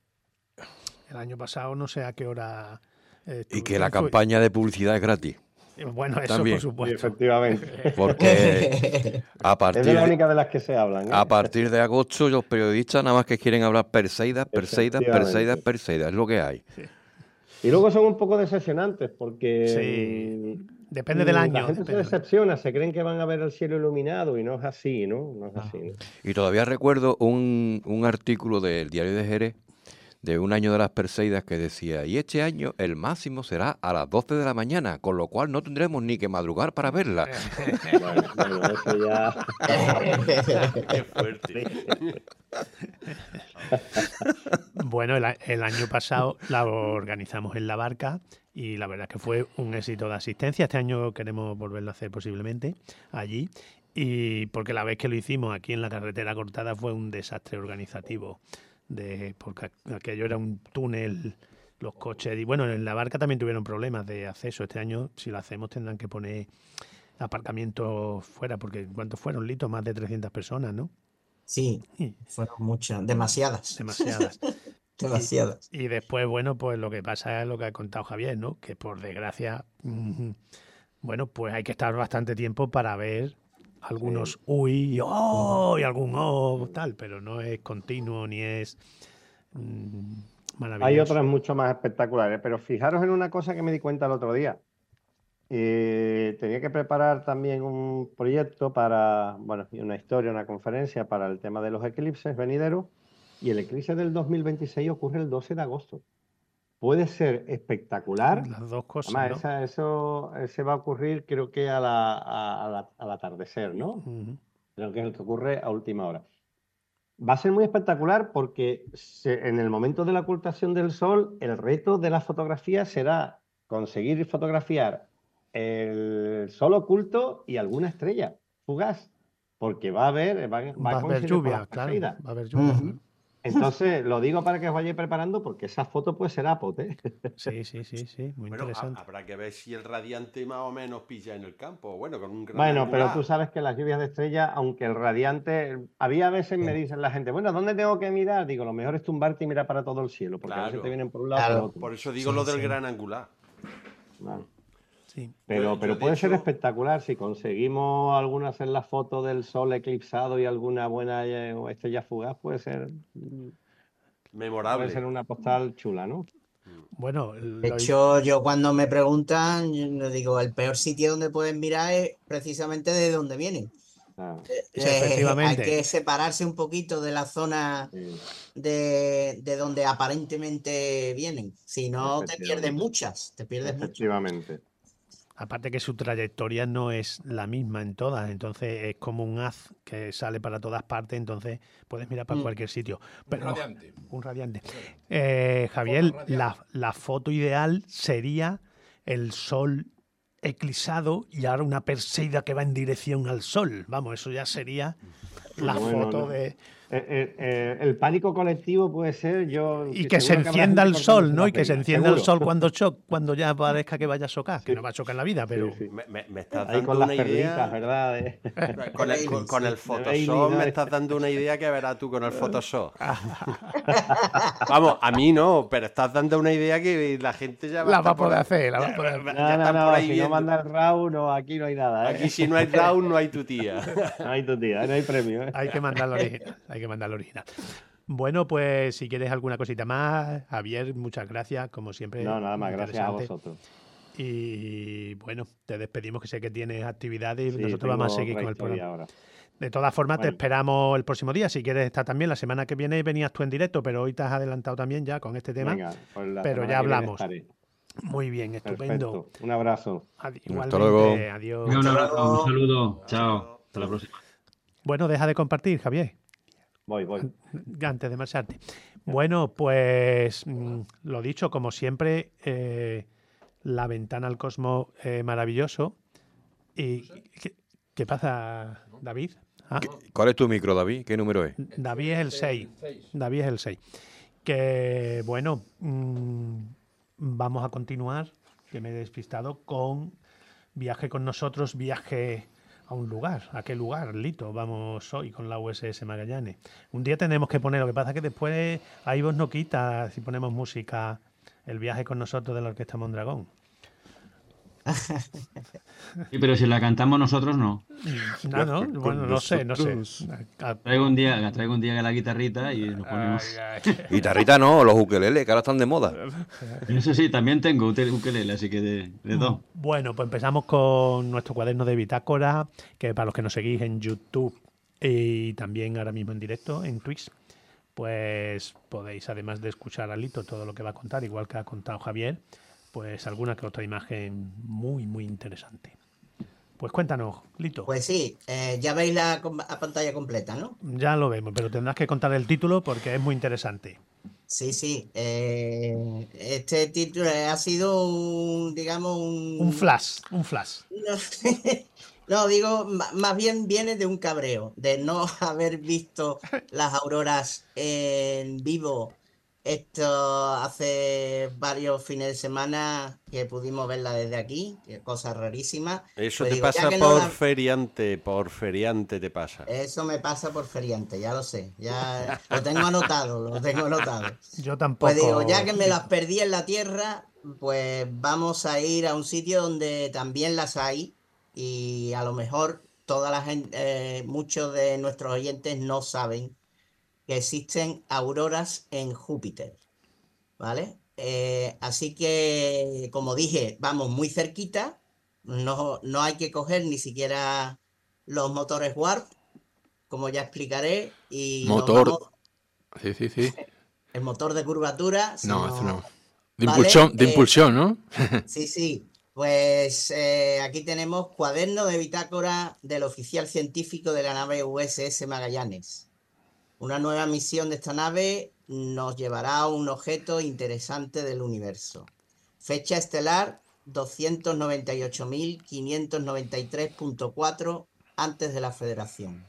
el año pasado no sé a qué hora...
Eh, y que la fue... campaña de publicidad es gratis.
Bueno, eso también, por supuesto.
Sí, efectivamente.
Porque a partir
es de la única de las que se hablan. ¿eh?
A partir de agosto los periodistas nada más que quieren hablar Perseidas, Perseidas, Perseidas, Perseidas. Es lo que hay.
Sí. Y luego son un poco decepcionantes porque...
Sí, depende del año.
La gente se decepciona, se creen que van a ver el cielo iluminado y no es así, ¿no? No es así, ¿no?
Y todavía recuerdo un, un artículo del Diario de Jerez de un año de las Perseidas que decía, y este año el máximo será a las doce de la mañana, con lo cual no tendremos ni que madrugar para verla.
Bueno, bueno, eso ya...
Qué fuerte.
Bueno, el, el año pasado la organizamos en La Barca y la verdad es que fue un éxito de asistencia. Este año queremos volverlo a hacer posiblemente allí, y porque la vez que lo hicimos aquí en la carretera cortada fue un desastre organizativo. De, porque aquello era un túnel, los coches, y bueno, en La Barca también tuvieron problemas de acceso. Este año, si lo hacemos, tendrán que poner aparcamientos fuera, porque ¿cuántos fueron, Lito? Más de trescientas personas, ¿no?
Sí, fueron muchas, demasiadas.
Demasiadas.
demasiadas.
Y, y después, bueno, pues lo que pasa es lo que ha contado Javier, ¿no? Que por desgracia bueno, pues hay que estar bastante tiempo para ver algunos uy, oh, y algún oh, tal, pero no es continuo ni es mmm, maravilloso.
Hay otras mucho más espectaculares, pero fijaros en una cosa que me di cuenta el otro día. Eh, tenía que preparar también un proyecto para, bueno, una historia, una conferencia para el tema de los eclipses venideros, y el eclipse del dos mil veintiséis ocurre el doce de agosto. Puede ser espectacular.
Las dos cosas,
Además,
¿no?
esa, eso ese va a ocurrir, creo que a la, a, a la, al atardecer, ¿no?
Uh-huh.
Creo que es el que ocurre a última hora. Va a ser muy espectacular porque se, en el momento de la ocultación del sol, el reto de la fotografía será conseguir fotografiar el sol oculto y alguna estrella fugaz, porque va a haber, va, va
Va
a
a haber
coincidir con
lluvia,
las
claro.
Perseidas.
Va a haber lluvia.
Ujú.
Entonces, lo digo para que os vayáis preparando porque esa foto pues será pote.
Sí, sí, sí, sí, muy
Bueno, ha-
interesante.
habrá que ver si el radiante más o menos pilla en el campo. Bueno, con un gran
Bueno, pero
angular.
tú sabes que las lluvias de estrellas, aunque el radiante, había veces me dicen la gente, bueno, ¿dónde tengo que mirar? Digo, lo mejor es tumbarte y mirar para todo el cielo, porque a veces
Claro.
te vienen por un lado o por
Claro.
otro.
Por eso digo
Sí,
lo del
sí.
gran angular.
Vale.
Sí.
Pero,
Yo-
pero
yo, de
puede ser
hecho-
espectacular si conseguimos alguna hacer la foto del sol eclipsado y alguna buena eh, estrella fugaz, puede ser,
Memorable.
puede ser una postal chula, ¿no?
Bueno,
De
lo-
hecho, yo cuando me preguntan, yo les digo, el peor sitio donde pueden mirar es precisamente de donde vienen.
Ah,
Sí,
Eh, hay
efectivamente.
que separarse un poquito de la zona
sí,
de, de donde aparentemente vienen. Si no, te pierdes
Efectivamente.
muchas. Te pierdes muchas.
efectivamente.
Aparte que su trayectoria no es la misma en todas, entonces es como un haz que sale para todas partes, entonces puedes mirar para
Mm.
cualquier sitio. Pero,
Un radiante.
un radiante. Eh, Javier,
Foto radiante.
la, la foto ideal sería el sol eclipsado y ahora una Perseida que va en dirección al sol. Vamos, eso ya sería la
Bueno,
foto
no.
de...
Eh, eh, eh, el pánico colectivo puede ser yo.
Y que se
seguro habrá
encienda
gente
el sol,
cortándose
¿no?
la
Y que se
pena,
encienda el
seguro.
sol cuando cho cuando ya parezca que vaya a chocar, que no va a chocar en la vida, pero...
Sí, sí.
Me, me- me estás
Ahí
dando
con las
una
perlitas,
idea.
¿verdad? De-
Con el, con, con el
De Bailey,
Photoshop
¿no?
me estás dando una idea que verás tú con el Photoshop. Vamos, a mí no, pero estás dando una idea que la gente ya va
La
a
va a
estar por-
poder hacer, la va a
ya-
poder-
ya
No, no,
están
no,
por ahí
si no
viendo.
manda el RAW, no, aquí no hay nada. ¿eh?
Aquí si no hay round, no hay tu tía.
No hay tu tía, no hay premio. ¿eh?
Hay que mandar la original, hay que mandar la original. Bueno, pues si quieres alguna cosita más, Javier, muchas gracias, como siempre.
No, nada más,
muy
gracias a
interesante.
vosotros.
Y bueno, te despedimos, que sé que tienes actividades y
Sí,
nosotros vamos a
tengo
seguir
otra
con el
historia
programa.
ahora.
De todas formas, te
Bueno.
esperamos el próximo día. Si quieres estar también, la semana que viene venías tú en directo, pero hoy te has adelantado también ya con este tema.
Venga, pues la
pero
semana
ya
que viene
hablamos.
estaré.
Muy bien, estupendo.
Perfecto. Un abrazo.
Adi-
Hasta
Igualmente,
luego.
adiós.
Venga, un
Hasta
abrazo,
luego.
un saludo. Chao. Hasta la próxima.
Bueno, deja de compartir, Javier.
Voy, voy.
Antes de marcharte. Bueno, pues mm, lo dicho, como siempre, eh, la ventana al cosmos eh, maravilloso. ¿Y qué, qué pasa, David? Ah,
¿Cuál es tu micro, David? ¿Qué número es?
David es el seis. David es el seis. Que bueno, mm, vamos a continuar, que me he despistado, con viaje con nosotros, viaje a un lugar. ¿A qué lugar, Lito? Vamos hoy con la U S S Magallanes. Un día tenemos que poner, lo que pasa es que después ahí vos no quita si ponemos música, el viaje con nosotros de la Orquesta Mondragón.
Sí, pero si la cantamos nosotros, no.
No, no, bueno, no sé, no sé. Ah,
Traigo un día, traigo un día la guitarrita y nos ponemos.
ay, ay.
Guitarrita no, los ukeleles, que ahora están de moda.
Eso sí, también tengo ute- ukelele, así que de, de dos.
Bueno, pues empezamos con nuestro cuaderno de bitácora, que para los que nos seguís en YouTube y también ahora mismo en directo en Twitch, pues podéis, además de escuchar a Lito todo lo que va a contar, igual que ha contado Javier, pues alguna que otra imagen muy, muy interesante. Pues cuéntanos, Lito.
Pues sí, eh, ya veis la, com- la pantalla completa, ¿no?
Ya lo vemos, pero tendrás que contar el título porque es muy interesante.
Sí, sí. eh, este título ha sido un, digamos, un...
Un flash, un flash.
No, no, digo, ma- más bien viene de un cabreo, de no haber visto las auroras en vivo. Esto hace varios fines de semana que pudimos verla desde aquí, que cosa rarísima.
Eso
Pues
te
digo, ya
pasa
que no
por
la-
feriante, por feriante te pasa.
Eso me pasa por feriante, ya lo sé. Ya lo tengo anotado, lo tengo anotado.
Yo tampoco.
Pues digo, ya que me las perdí en la tierra, pues vamos a ir a un sitio donde también las hay y a lo mejor toda la gente, eh, muchos de nuestros oyentes no saben que existen auroras en Júpiter, ¿vale? Eh, así que, como dije, vamos muy cerquita, no, no hay que coger ni siquiera los motores Warp, como ya explicaré, y nos
Motor.
vamos,
Sí, sí, sí.
el motor de curvatura,
No, eso
sino,
no. De
¿vale?
impulsión, de
Eh,
impulsión, ¿no?
Sí, sí. Pues eh, aquí tenemos cuaderno de bitácora del oficial científico de la nave U S S Magallanes. Una nueva misión de esta nave nos llevará a un objeto interesante del universo. Fecha estelar doscientos noventa y ocho mil quinientos noventa y tres punto cuatro antes de la Federación.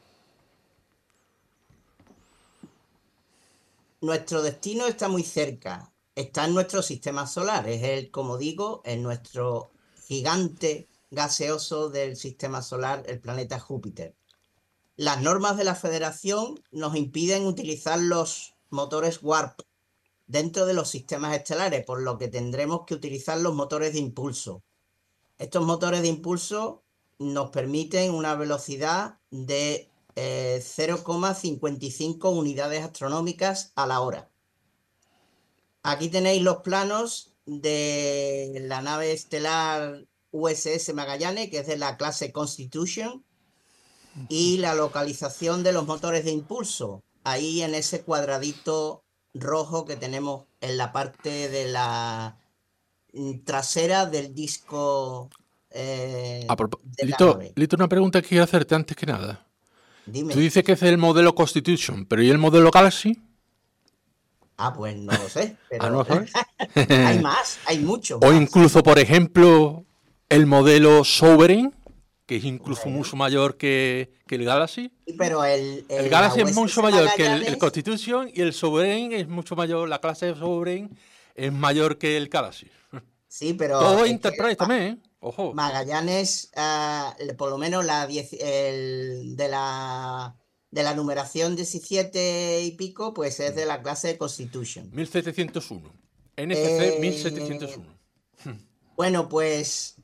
Nuestro destino está muy cerca. Está en nuestro sistema solar. Es el, como digo, en nuestro gigante gaseoso del sistema solar, el planeta Júpiter. Las normas de la Federación nos impiden utilizar los motores Warp dentro de los sistemas estelares, por lo que tendremos que utilizar los motores de impulso. Estos motores de impulso nos permiten una velocidad de eh, cero coma cincuenta y cinco unidades astronómicas a la hora. Aquí tenéis los planos de la nave estelar U S S Magallanes, que es de la clase Constitution, y la localización de los motores de impulso, ahí en ese cuadradito rojo que tenemos en la parte de la trasera del disco eh,
A propó-
de la
Lito,
nave.
Lito, una pregunta que quiero hacerte antes que nada.
Dime.
Tú dices que es el modelo Constitution, pero ¿y el modelo Galaxy?
Ah, pues no lo sé, pero
Ah, ¿no lo sabes?
hay más, hay muchos
O
más.
incluso, por ejemplo, el modelo Sovereign, que es incluso
Bueno.
mucho mayor que, que el Galaxy.
Pero el,
El
el-
Galaxy
la
es mucho
U S S
mayor que el, el
Magallanes-
Constitution y el Sovereign es mucho mayor, la clase de Sovereign es mayor que el Galaxy.
Sí, pero
Todo
es que
Enterprise
Ma-
también, ¿eh? Ojo.
Magallanes, ah, le- por lo menos la diez, el, de la de la numeración diecisiete y pico, pues es de la clase de Constitution.
mil setecientos uno. N F C
Eh,
mil setecientos uno.
Bueno, pues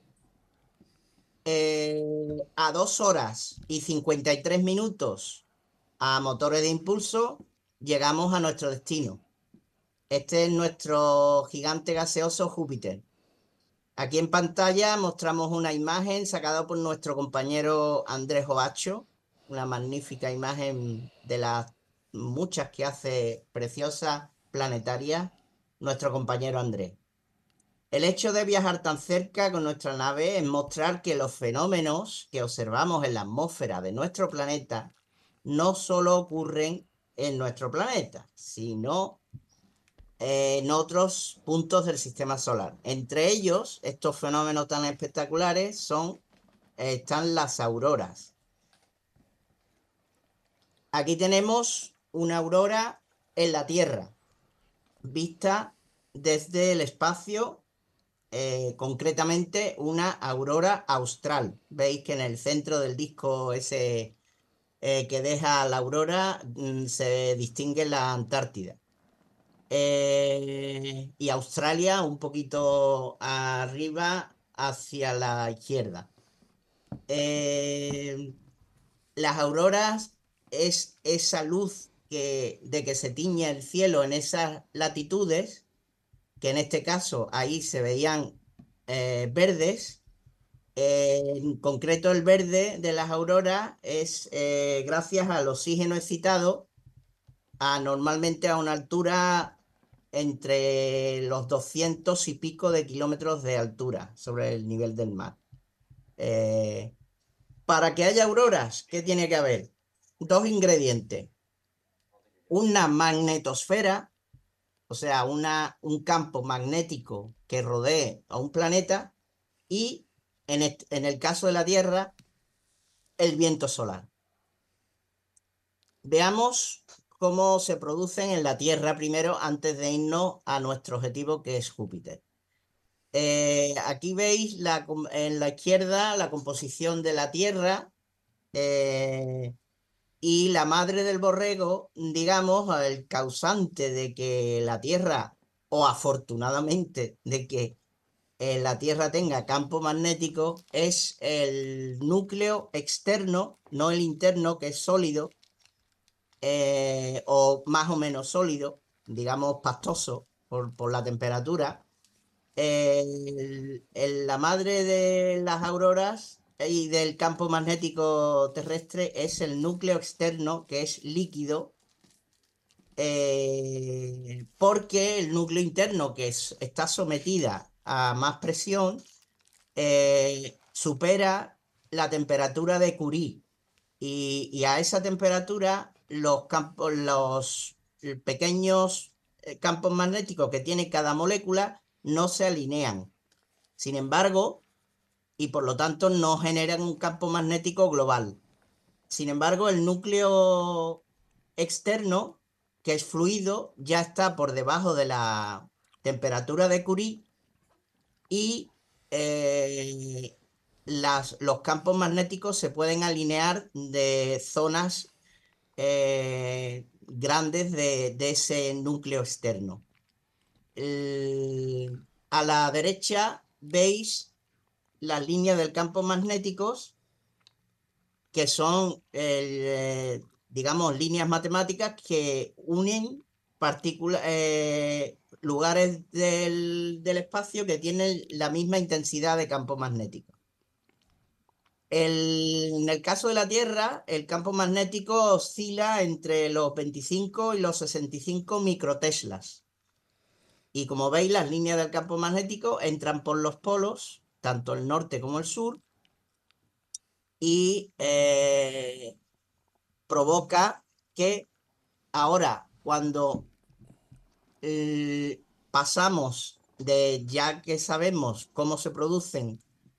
eh, a dos horas y cincuenta y tres minutos a motores de impulso llegamos a nuestro destino. Este es nuestro gigante gaseoso Júpiter. Aquí en pantalla mostramos una imagen sacada por nuestro compañero Andrés Ovacho, una magnífica imagen de las muchas que hace preciosas planetarias nuestro compañero Andrés. El hecho de viajar tan cerca con nuestra nave es mostrar que los fenómenos que observamos en la atmósfera de nuestro planeta no solo ocurren en nuestro planeta, sino en otros puntos del sistema solar. Entre ellos, estos fenómenos tan espectaculares son, están las auroras. Aquí tenemos una aurora en la Tierra, vista desde el espacio. Eh, concretamente una aurora austral. Veis que en el centro del disco ese eh, que deja la aurora mm, se distingue la Antártida. Eh, y Australia un poquito arriba hacia la izquierda. Eh, las auroras es esa luz que, de que se tiñe el cielo en esas latitudes, que en este caso ahí se veían eh, verdes. Eh, en concreto el verde de las auroras es eh, gracias al oxígeno excitado a normalmente a una altura entre los doscientos y pico de kilómetros de altura sobre el nivel del mar. Eh, para que haya auroras, ¿qué tiene que haber? Dos ingredientes. Una magnetosfera, o sea, una, un campo magnético que rodee a un planeta, y en, est- en el caso de la Tierra, el viento solar. Veamos cómo se producen en la Tierra primero antes de irnos a nuestro objetivo, que es Júpiter. Eh, aquí veis la, com- en la izquierda la composición de la Tierra, eh, y la madre del borrego, digamos, el causante de que la Tierra o afortunadamente de que eh, la Tierra tenga campo magnético, es el núcleo externo, no el interno, que es sólido, eh, o más o menos sólido, digamos pastoso por, por la temperatura. El- el- la madre de las auroras y del campo magnético terrestre es el núcleo externo, que es líquido, eh, porque el núcleo interno, que es- está sometida a más presión, eh, supera la temperatura de Curie. Y, y a esa temperatura los campos, los pequeños eh, campos magnéticos que tiene cada molécula no se alinean. Sin embargo, y por lo tanto no generan un campo magnético global. Sin embargo, el núcleo externo, que es fluido, ya está por debajo de la temperatura de Curie y eh, las, los campos magnéticos se pueden alinear de zonas eh, grandes de, de ese núcleo externo. El- a la derecha veis las líneas del campo magnéticos, que son, eh, digamos, líneas matemáticas que unen partículas, eh, lugares del, del espacio que tienen la misma intensidad de campo magnético. El- en el caso de la Tierra, el campo magnético oscila entre los veinticinco y los sesenta y cinco microteslas. Y como veis, las líneas del campo magnético entran por los polos, tanto el norte como el sur, y eh, provoca que ahora, cuando eh, pasamos de, ya que sabemos cómo se producen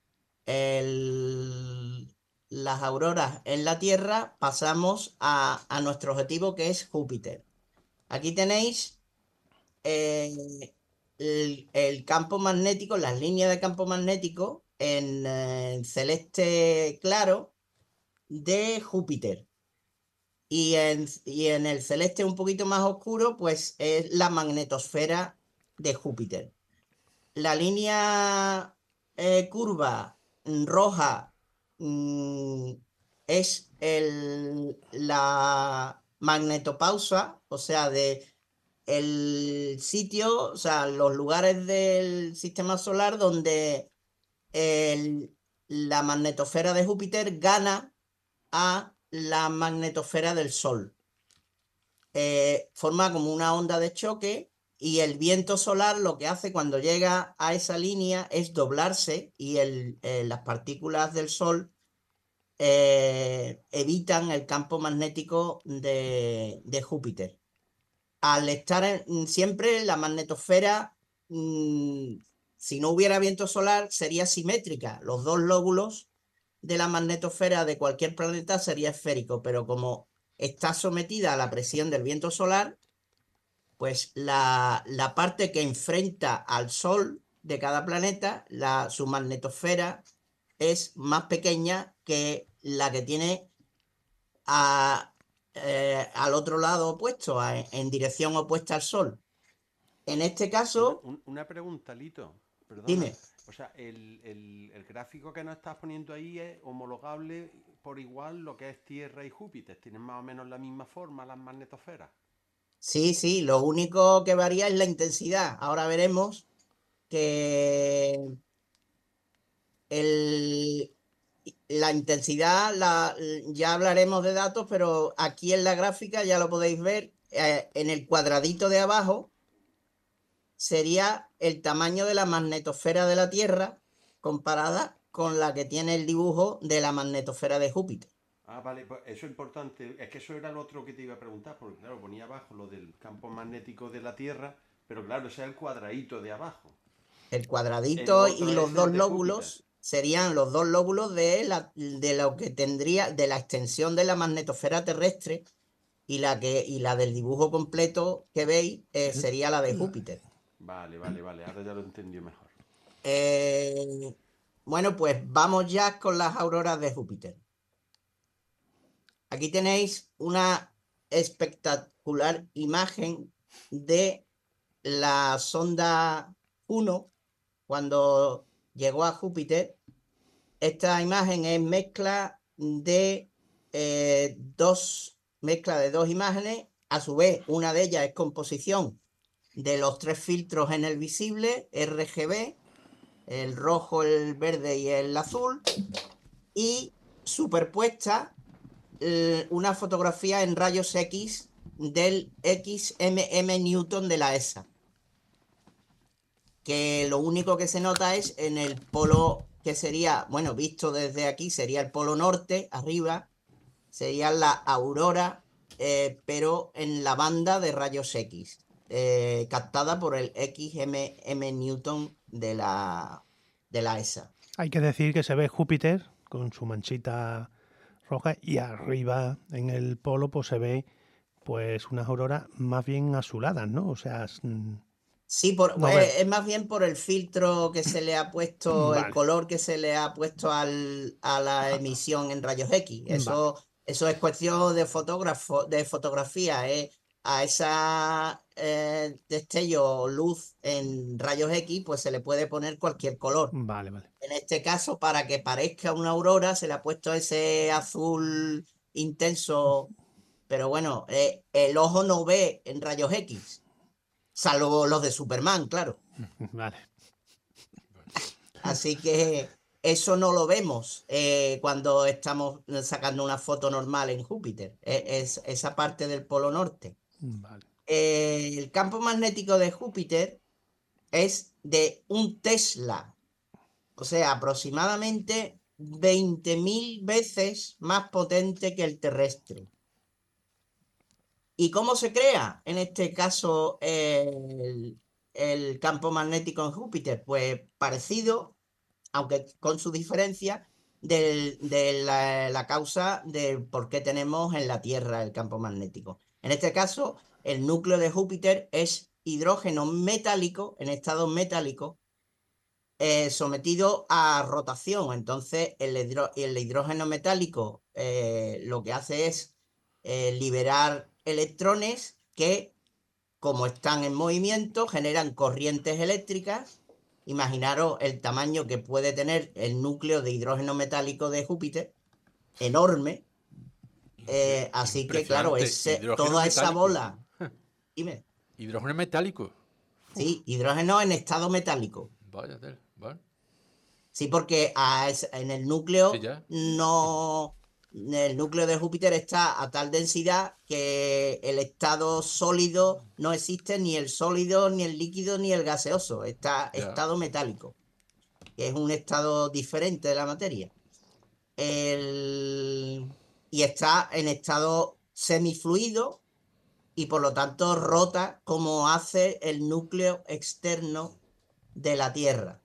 el- las auroras en la Tierra, pasamos a, a nuestro objetivo, que es Júpiter. Aquí tenéis eh, el, el campo magnético, las líneas de campo magnético en eh, celeste claro de Júpiter. Y en, y en el celeste un poquito más oscuro, pues es la magnetosfera de Júpiter. La línea eh, curva mm, roja mm, es el, la magnetopausa, o sea, de el sitio, o sea, los lugares del sistema solar donde el- la magnetosfera de Júpiter gana a la magnetosfera del Sol. Eh, forma como una onda de choque y el viento solar lo que hace cuando llega a esa línea es doblarse y el, eh, las partículas del Sol eh, evitan el campo magnético de, de Júpiter. Al estar en- siempre la magnetosfera, mm, si no hubiera viento solar, sería simétrica. Los dos lóbulos de la magnetosfera de cualquier planeta sería esférico, pero como está sometida a la presión del viento solar, pues la, la parte que enfrenta al Sol de cada planeta, la, su magnetosfera, es más pequeña que la que tiene a, eh, al otro lado opuesto, a- en dirección opuesta al Sol. En este
Una,
caso,
un- una pregunta, Lito, perdona.
dime,
O sea, el, el- el gráfico que nos estás poniendo ahí es homologable por igual lo que es Tierra y Júpiter. Tienen más o menos la misma forma las magnetosferas.
sí, sí, lo único que varía es la intensidad. Ahora veremos que el, la intensidad, la, ya hablaremos de datos, pero aquí en la gráfica ya lo podéis ver, eh, en el cuadradito de abajo sería el tamaño de la magnetosfera de la Tierra comparada con la que tiene el dibujo de la magnetosfera de Júpiter.
Ah, vale, pues eso es importante. Es que eso era lo otro que te iba a preguntar, porque claro, ponía abajo lo del campo magnético de la Tierra, pero claro, ese es el cuadradito de abajo.
El
El
cuadradito y
otro
los
es
dos
el de Júpiter.
lóbulos serían los dos lóbulos de, la, de lo que tendría, de la extensión de la magnetosfera terrestre, y la, que, y la del dibujo completo que veis eh, sería la de Júpiter.
Vale, vale, vale, ahora ya lo entendí mejor.
Eh, bueno, pues vamos ya con las auroras de Júpiter. Aquí tenéis una espectacular imagen de la sonda uno, cuando llegó a Júpiter, esta imagen es mezcla de eh, dos, mezcla de dos imágenes. A su vez, una de ellas es composición de los tres filtros en el visible, R G B, el rojo, el verde y el azul, y superpuesta eh, una fotografía en rayos X del X M M Newton de la E S A, que lo único que se nota es en el polo que sería, bueno, visto desde aquí, sería el polo norte, arriba, sería la aurora, eh, pero en la banda de rayos X, eh, captada por el X M M Newton de la, de la E S A.
Hay que decir que se ve Júpiter con su manchita roja y arriba en el polo pues se ve pues unas auroras más bien azuladas, ¿no? O sea, es, mm,
Sí, por,
no
eh,
ve-
es más bien por el filtro que se le ha puesto, el
Vale,
color que se le ha puesto al- a la emisión en rayos X.
vale.
Eso, eso es cuestión de fotógrafo, de fotografía. eh. A esa eh, destello o luz en rayos X, pues se le puede poner cualquier color.
Vale, vale.
En este caso, para que parezca una aurora, se le ha puesto ese azul intenso. Pero bueno, eh, el ojo no ve en rayos X, salvo los de Superman, claro.
Vale.
Así que eso no lo vemos eh, cuando estamos sacando una foto normal en Júpiter. E- Es, esa parte del polo norte.
Vale.
Eh, el campo magnético de Júpiter es de un Tesla, o sea, aproximadamente veinte mil veces más potente que el terrestre. ¿Y cómo se crea en este caso el, el campo magnético en Júpiter? Pues parecido, aunque con su diferencia, del- de la, la causa de por qué tenemos en la Tierra el campo magnético. En este caso, el núcleo de Júpiter es hidrógeno metálico, en estado metálico, eh, sometido a rotación. Entonces, el, hidro- el hidrógeno metálico eh, lo que hace es eh, liberar electrones que, como están en movimiento, generan corrientes eléctricas. Imaginaros el tamaño que puede tener el núcleo de hidrógeno metálico de Júpiter, enorme. Eh, así que, claro,
Impresionante.
ese,
Hidrógeno
toda esa
metálico.
bola. Dime.
Hidrógeno metálico.
Sí, hidrógeno en estado metálico.
Vaya tel, vale.
Sí, porque a es- en el
Sí,
núcleo
ya.
no. El núcleo de Júpiter está a tal densidad que el estado sólido no existe, ni el sólido, ni el líquido, ni el gaseoso. Está
Ya.
estado metálico, que es un estado diferente de la materia. El- Y está en estado semifluido y por lo tanto rota como hace el núcleo externo de la Tierra.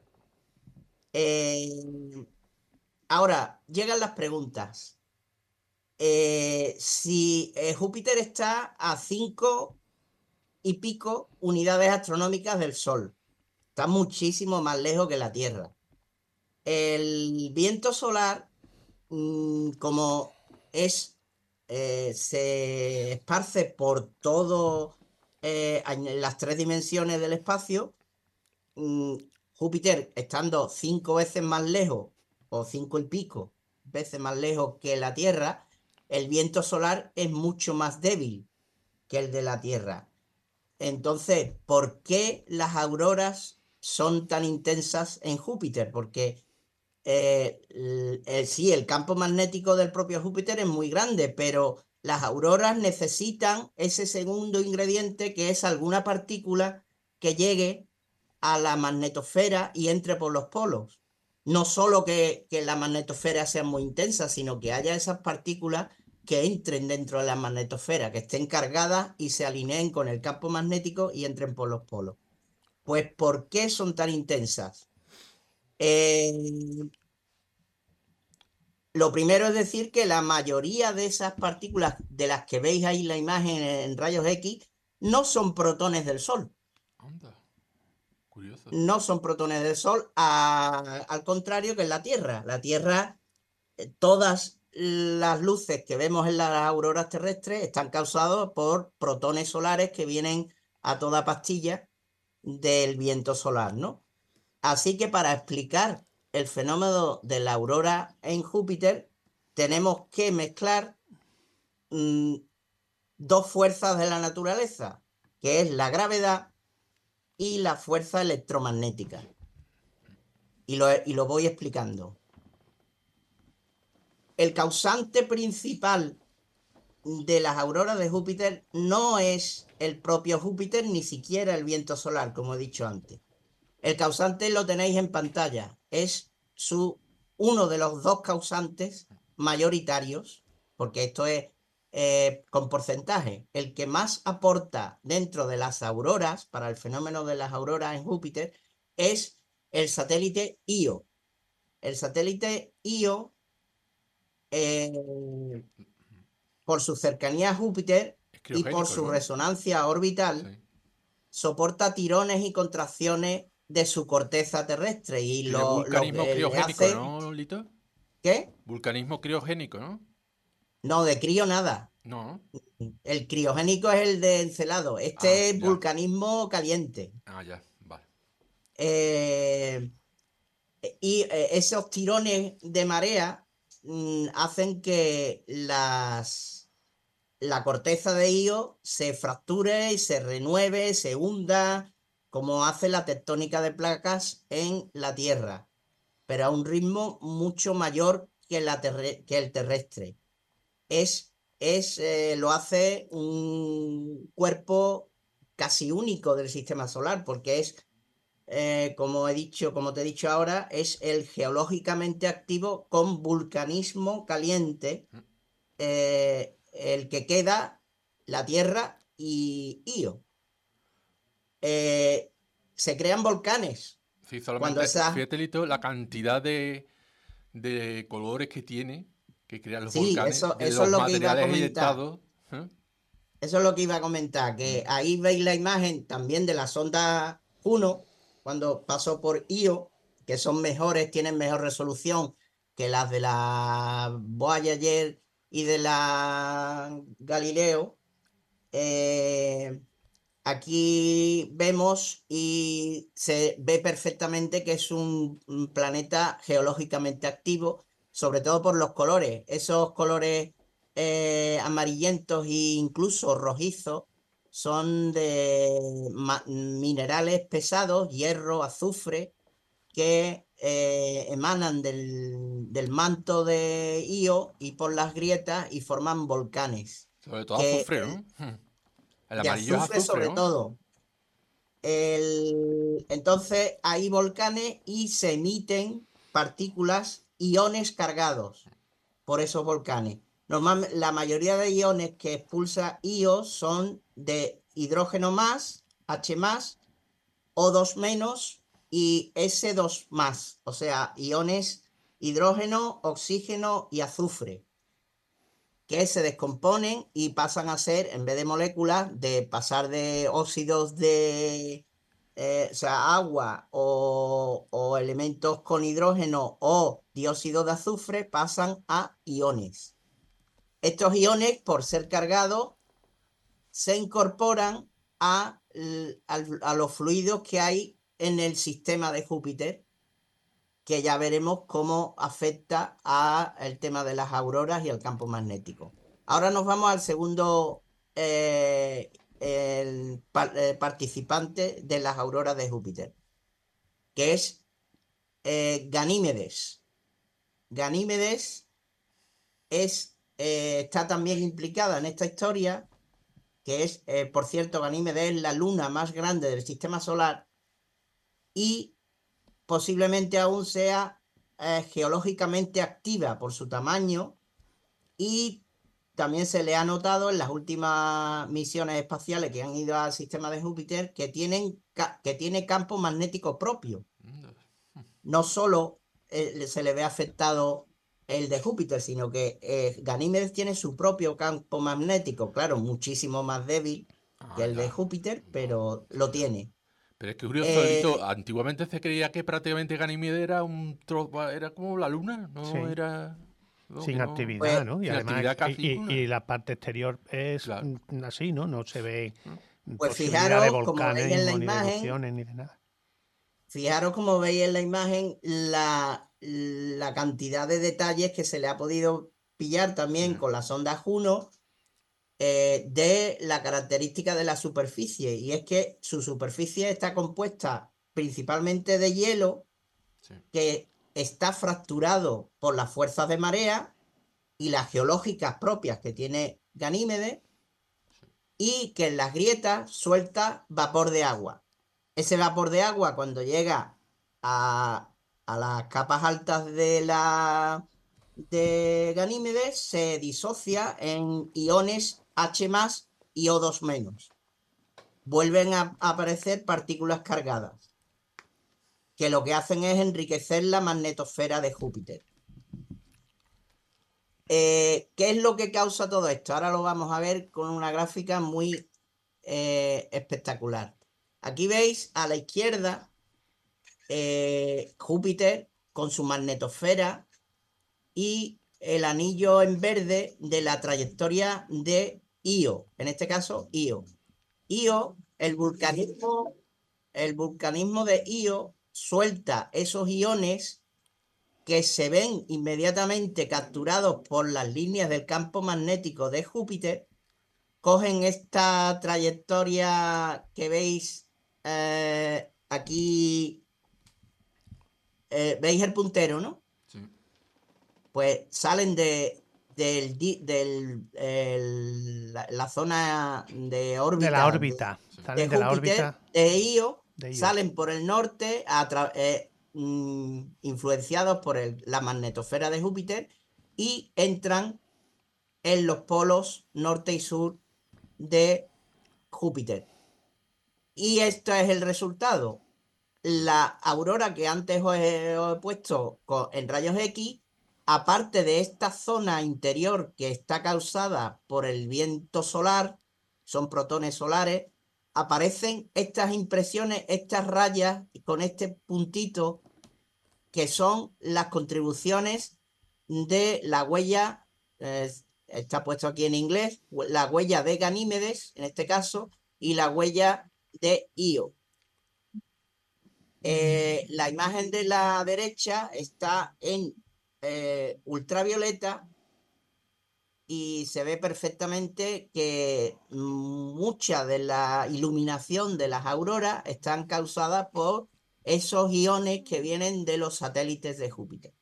Eh, Ahora, llegan las preguntas. Eh, si eh, Júpiter está a cinco y pico unidades astronómicas del Sol, está muchísimo más lejos que la Tierra. El viento solar, mm, como es, eh, se esparce por todo eh, en las tres dimensiones del espacio, mm, Júpiter estando cinco veces más lejos, o cinco y pico veces más lejos que la Tierra, el viento solar es mucho más débil que el de la Tierra. Entonces, ¿por qué las auroras son tan intensas en Júpiter? Porque eh, el- el- sí, el campo magnético del propio Júpiter es muy grande, pero las auroras necesitan ese segundo ingrediente, que es alguna partícula que llegue a la magnetosfera y entre por los polos. No solo que, que la magnetosfera sea muy intensa, sino que haya esas partículas que entren dentro de la magnetosfera, que estén cargadas y se alineen con el campo magnético y entren por los polos. Pues, ¿por qué son tan intensas? Eh, lo primero es decir que la mayoría de esas partículas de las que veis ahí la imagen en rayos X no son protones del Sol.
Anda. Curioso.
No son protones del Sol, a- al contrario que en la Tierra. La Tierra, eh, todas las luces que vemos en las auroras terrestres están causadas por protones solares que vienen a toda pastilla del viento solar, ¿no? Así que para explicar el fenómeno de la aurora en Júpiter, tenemos que mezclar mmm, dos fuerzas de la naturaleza, que es la gravedad y la fuerza electromagnética. Y lo, y lo voy explicando. El causante principal de las auroras de Júpiter no es el propio Júpiter, ni siquiera el viento solar, como he dicho antes. El causante lo tenéis en pantalla. Es su, uno de los dos causantes mayoritarios, porque esto es eh, con porcentaje. El que más aporta dentro de las auroras, para el fenómeno de las auroras en Júpiter, es el satélite Io. El satélite Io, eh, por su cercanía a Júpiter y por su
¿no?
resonancia orbital, sí, soporta tirones y contracciones de su corteza terrestre. Y
Tiene
lo,
vulcanismo
lo que
criogénico,
hace...
¿no, Lito?
¿Qué?
Vulcanismo criogénico, ¿no?
No, de crío nada.
No.
El criogénico es el de Encelado. Este
Ah,
es
ya.
vulcanismo caliente.
Ah, ya, vale.
Eh, y eh, esos tirones de marea mm, hacen que las, la corteza de Io se fracture y se renueve, se hunda, como hace la tectónica de placas en la Tierra, pero a un ritmo mucho mayor que, la terre que el terrestre. Es, es, eh, lo hace un cuerpo casi único del sistema solar, porque es, eh, como he dicho, como te he dicho ahora, es el geológicamente activo con vulcanismo caliente, eh, el que queda la Tierra y Io. Eh, se crean volcanes.
Sí, solamente,
Cuando esa...
fíjate, Lito, la cantidad de, de colores que tiene, que crean los
sí,
volcanes,
eso,
de
eso
los
es lo que iba a
materiales
comentar.
eyectados. ¿eh?
Eso es lo que iba a comentar, que mm. ahí veis la imagen también de la sonda Juno, cuando pasó por Io, que son mejores, tienen mejor resolución que las de la Voyager y de la Galileo. Eh, aquí vemos y se ve perfectamente que es un, un planeta geológicamente activo, sobre todo por los colores. Esos colores eh, amarillentos e incluso rojizos son de minerales pesados, hierro, azufre, que eh, emanan del, del manto de Io y por las grietas y forman volcanes.
Sobre todo
que,
azufre,
eh,
¿no? El
de
amarillo
azufre,
es azufre,
sobre
¿no?
todo. El, entonces hay volcanes y se emiten partículas, iones cargados por esos volcanes. Normalmente, la mayoría de iones que expulsa Io son de hidrógeno más, H más, O dos menos y S dos más. O sea, iones hidrógeno, oxígeno y azufre, que se descomponen y pasan a ser, en vez de moléculas, de pasar de óxidos de eh, o sea, agua o, o elementos con hidrógeno o dióxido de azufre, pasan a iones. Estos iones, por ser cargados, se incorporan a, a, a los fluidos que hay en el sistema de Júpiter, que ya veremos cómo afecta al tema de las auroras y al campo magnético. Ahora nos vamos al segundo eh, el, el participante de las auroras de Júpiter, que es eh, Ganímedes. Ganímedes es, eh, está también implicada en esta historia, que es, eh, por cierto, Ganímedes es la luna más grande del sistema solar y posiblemente aún sea Eh, geológicamente activa por su tamaño, y también se le ha notado en las últimas misiones espaciales que han ido al sistema de Júpiter que, tienen, que tiene campo magnético propio. No solo eh, se le ve afectado el de Júpiter, sino que eh, Ganímedes tiene su propio campo magnético, claro, muchísimo más débil ah, que el ya. de Júpiter, pero lo tiene.
Pero es que curioso, eh, Lito, antiguamente se creía que prácticamente Ganímedes era un trozo, era como la luna, no sí. era... No,
sin
no,
actividad,
pues,
¿no? Y
sin
además
actividad casi
y, y, y la parte exterior es
claro.
así, ¿no? No se ve
Pues
posibilidad
fijaros,
de
como
volcanes,
veis en la
ni de
imagen,
erupciones, ni de nada.
Fijaros como veis en la imagen la, la cantidad de detalles que se le ha podido pillar también con la sonda Juno eh, de la característica de la superficie. Y es que su superficie está compuesta principalmente de hielo
Sí.
que está fracturado por las fuerzas de marea y las geológicas propias que tiene Ganímedes, y que en las grietas suelta vapor de agua. Ese vapor de agua, cuando llega a, a las capas altas de la de Ganímedes, se disocia en iones H más y O dos menos. Vuelven a, a aparecer partículas cargadas, que lo que hacen es enriquecer la magnetosfera de Júpiter. Eh, ¿qué es lo que causa todo esto? Ahora lo vamos a ver con una gráfica muy eh, espectacular. Aquí veis a la izquierda eh, Júpiter con su magnetosfera y el anillo en verde de la trayectoria de Io, en este caso Io. Io, el vulcanismo, el vulcanismo de Io suelta esos iones que se ven inmediatamente capturados por las líneas del campo magnético de Júpiter. Cogen esta trayectoria que veis eh, aquí, eh, veis el puntero, ¿no?
Sí.
Pues salen de, del, del el, la, la zona de órbita
De la órbita.
de,
Salen
de
de la
Júpiter,
órbita
de Io,
de Io.
salen por el norte a tra- eh, mm, influenciados por el- la magnetosfera de Júpiter y entran en los polos norte y sur de Júpiter. Y esto es el resultado. La aurora que antes os he, os he puesto con- en rayos X, aparte de esta zona interior que está causada por el viento solar, son protones solares, aparecen estas impresiones, estas rayas con este puntito, que son las contribuciones de la huella, eh, está puesto aquí en inglés, la huella de Ganímedes, en este caso, y la huella de Io. Eh, la imagen de la derecha está en eh, ultravioleta y se ve perfectamente que mucha de la iluminación de las auroras están causadas por esos iones que vienen de los satélites de Júpiter.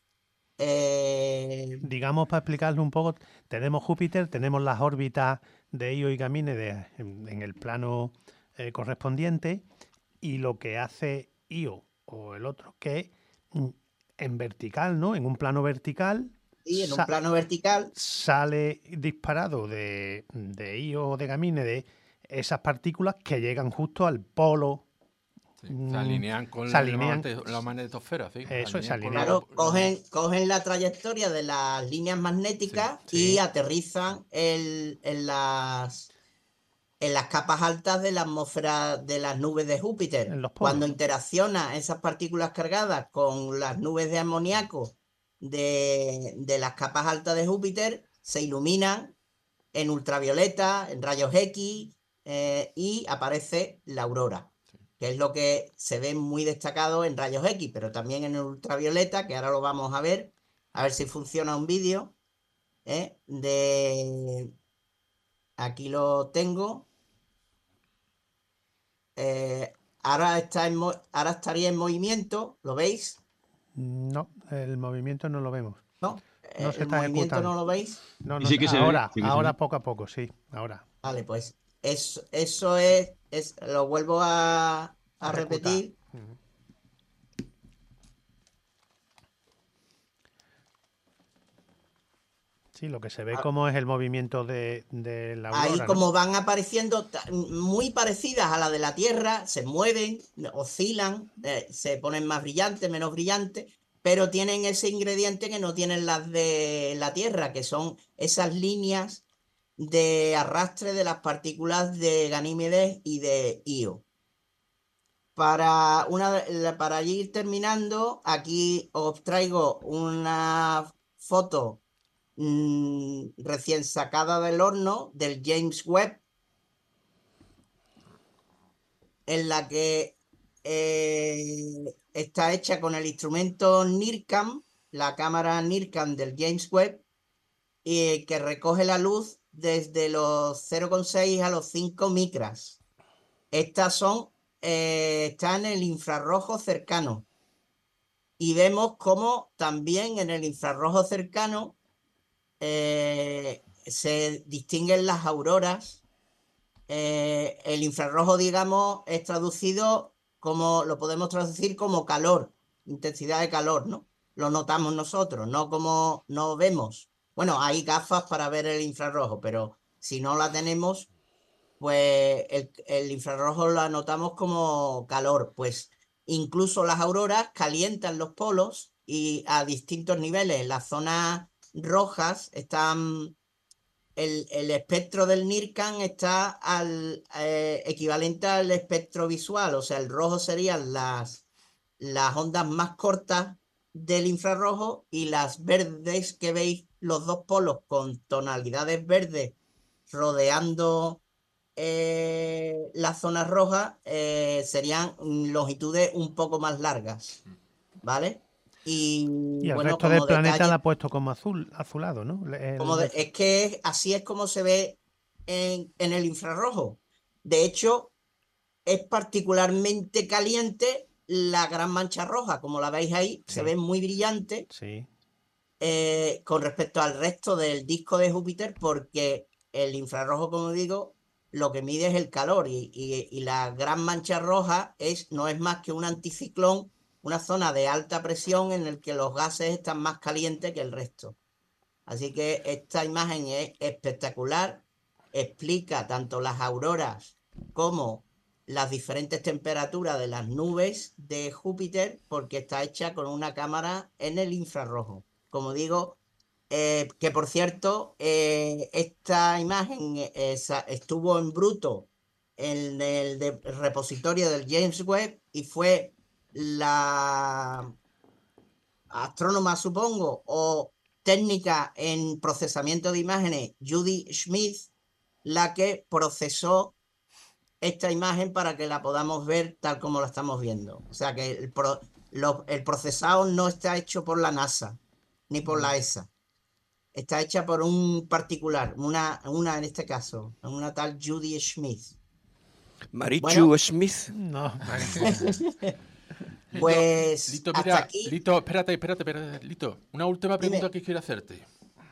Eh,
Digamos, para explicarlo un poco, tenemos Júpiter, tenemos las órbitas de Io y Ganímedes en, en el plano eh, correspondiente, y lo que hace Io o el otro, que mm, en vertical, ¿no? En un plano vertical,
y en un
sa-
plano vertical,
sale disparado de, de Io o de Ganímedes esas partículas que llegan justo al polo.
Sí, se
mm,
alinean con
se
la
alinean-
magnete- la magnetosfera, sí.
Eso, se
alinean con
alinean.
la-
claro, cogen, cogen la trayectoria de las líneas magnéticas
Sí,
y
sí.
aterrizan en, en las, en las capas altas de la atmósfera de las nubes de Júpiter.
En los polos.
Cuando interacciona esas partículas cargadas con las nubes de amoníaco de, de las capas altas de Júpiter, se iluminan en ultravioleta, en rayos X, eh, y aparece la aurora, que es lo que se ve muy destacado en rayos X, pero también en el ultravioleta, que ahora lo vamos a ver, a ver si funciona un vídeo, ¿eh? de... Aquí lo tengo. Eh, ahora, está en mo- ahora estaría en movimiento, ¿lo veis?
No, el movimiento no lo vemos.
¿No?
No
Eh,
se
el
está
movimiento
ejecutando.
no lo veis.
No,
Y
no,
sí que se ve,
ahora,
sí que se
ahora
ve.
poco a poco, sí, ahora.
Vale, pues eso, eso es, es, lo vuelvo a, a
Ejecutar.
repetir.
Ujú. Sí, lo que se ve
Ah.
como es el movimiento de, de la aurora,
Ahí
¿no?
como van apareciendo ta- muy parecidas a la de la Tierra, se mueven, oscilan, eh, se ponen más brillantes, menos brillantes, pero tienen ese ingrediente que no tienen las de la Tierra, que son esas líneas de arrastre de las partículas de Ganímedes y de Io. Para, una, la- para ir terminando, aquí os traigo una foto mm, recién sacada del horno del James Webb, en la que eh, está hecha con el instrumento NIRCam, la cámara NIRCam del James Webb, y que recoge la luz desde los cero coma seis a los cinco micras. Estas son, eh, están en el infrarrojo cercano. Y vemos cómo también en el infrarrojo cercano eh, se distinguen las auroras. Eh, el infrarrojo, digamos, es traducido como, lo podemos traducir como calor, intensidad de calor, ¿no? Lo notamos nosotros, no como no vemos. Bueno, hay gafas para ver el infrarrojo, pero si no la tenemos, pues el, el infrarrojo lo notamos como calor. Pues incluso las auroras calientan los polos y a distintos niveles. Las zonas rojas están... El, el espectro del NIRCam está al, eh, equivalente al espectro visual, o sea, el rojo serían las, las ondas más cortas del infrarrojo y las verdes que veis, los dos polos con tonalidades verdes rodeando eh, las zonas rojas, eh, serían longitudes un poco más largas, ¿vale? Y,
y el
bueno,
resto del planeta
detalle,
la ha puesto como azul, azulado, ¿no? El,
como de, es que es, así es como se ve en, en el infrarrojo. De hecho, es particularmente caliente la gran mancha roja, como la veis ahí,
Sí.
se ve muy brillante
Sí.
eh, con respecto al resto del disco de Júpiter, porque el infrarrojo, como digo, lo que mide es el calor y, y, y la gran mancha roja es, no es más que un anticiclón, una zona de alta presión en el que los gases están más calientes que el resto. Así que esta imagen es espectacular, explica tanto las auroras como las diferentes temperaturas de las nubes de Júpiter, porque está hecha con una cámara en el infrarrojo. Como digo, eh, que por cierto, eh, esta imagen eh, esa, estuvo en bruto en el de, repositorio del James Webb y fue la astrónoma, supongo, o técnica en procesamiento de imágenes, Judy Schmidt, la que procesó esta imagen para que la podamos ver tal como la estamos viendo. O sea que el, pro, lo, el procesado no está hecho por la NASA ni por la E S A. Está hecha por un particular, una, una en este caso, una tal Judy Schmidt.
Marichu
Bueno,
Smith.
No.
Pues
Lito,
hasta
mira,
aquí.
Lito, espérate, espérate, espérate, Lito. Una última pregunta
Dime.
que quiero hacerte.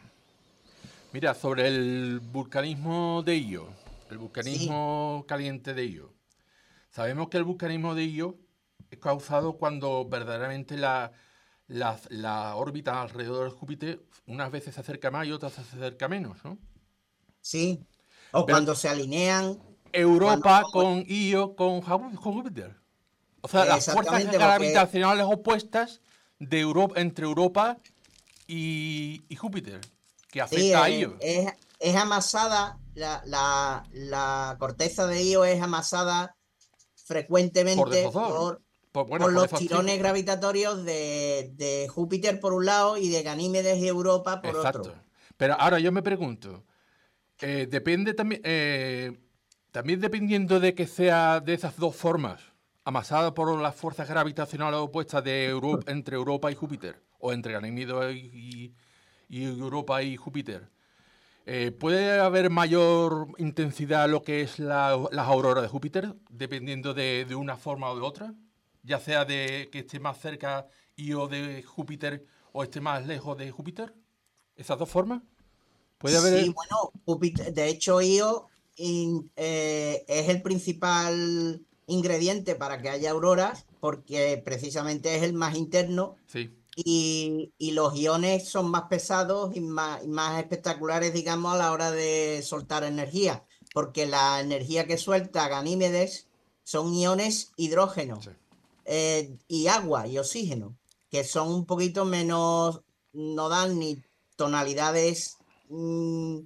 Mira, sobre el vulcanismo de Io, el vulcanismo sí. caliente de Io. Sabemos que el vulcanismo de Io es causado cuando verdaderamente la, la, la órbita alrededor de Júpiter unas veces se acerca más y otras se acerca menos, ¿no?
Sí. O
Pero
cuando se alinean.
Europa
cuando...
con Io, con Júpiter. O sea, las fuerzas gravitacionales porque... opuestas de Europa, entre Europa y, y Júpiter, que afecta
sí,
a Io.
Es, es amasada, la, la, la corteza de Io es amasada frecuentemente
por,
por,
por, bueno,
por
por
los tirones sí. gravitatorios de, de Júpiter por un lado y de Ganímedes y Europa por
Exacto.
otro.
Pero ahora yo me pregunto, eh, depende también, eh, también dependiendo de que sea de esas dos formas, amasada por las fuerzas gravitacionales opuestas de Europa, entre Europa y Júpiter, o entre Ganímedes y, y, y Europa y Júpiter, eh, ¿puede haber mayor intensidad lo que es la, las auroras de Júpiter, dependiendo de, de una forma o de otra? Ya sea de que esté más cerca Io de Júpiter o esté más lejos de Júpiter. ¿Esas dos formas? ¿Puede haber...
Sí, bueno, Júpiter, de hecho Io in, eh, es el principal ingrediente para que haya auroras, porque precisamente es el más interno.
Sí.
Y, y los iones son más pesados y más, y más espectaculares, digamos, a la hora de soltar energía, porque la energía que suelta Ganímedes son iones hidrógeno sí. eh, y agua y oxígeno, que son un poquito menos, no dan ni tonalidades mmm,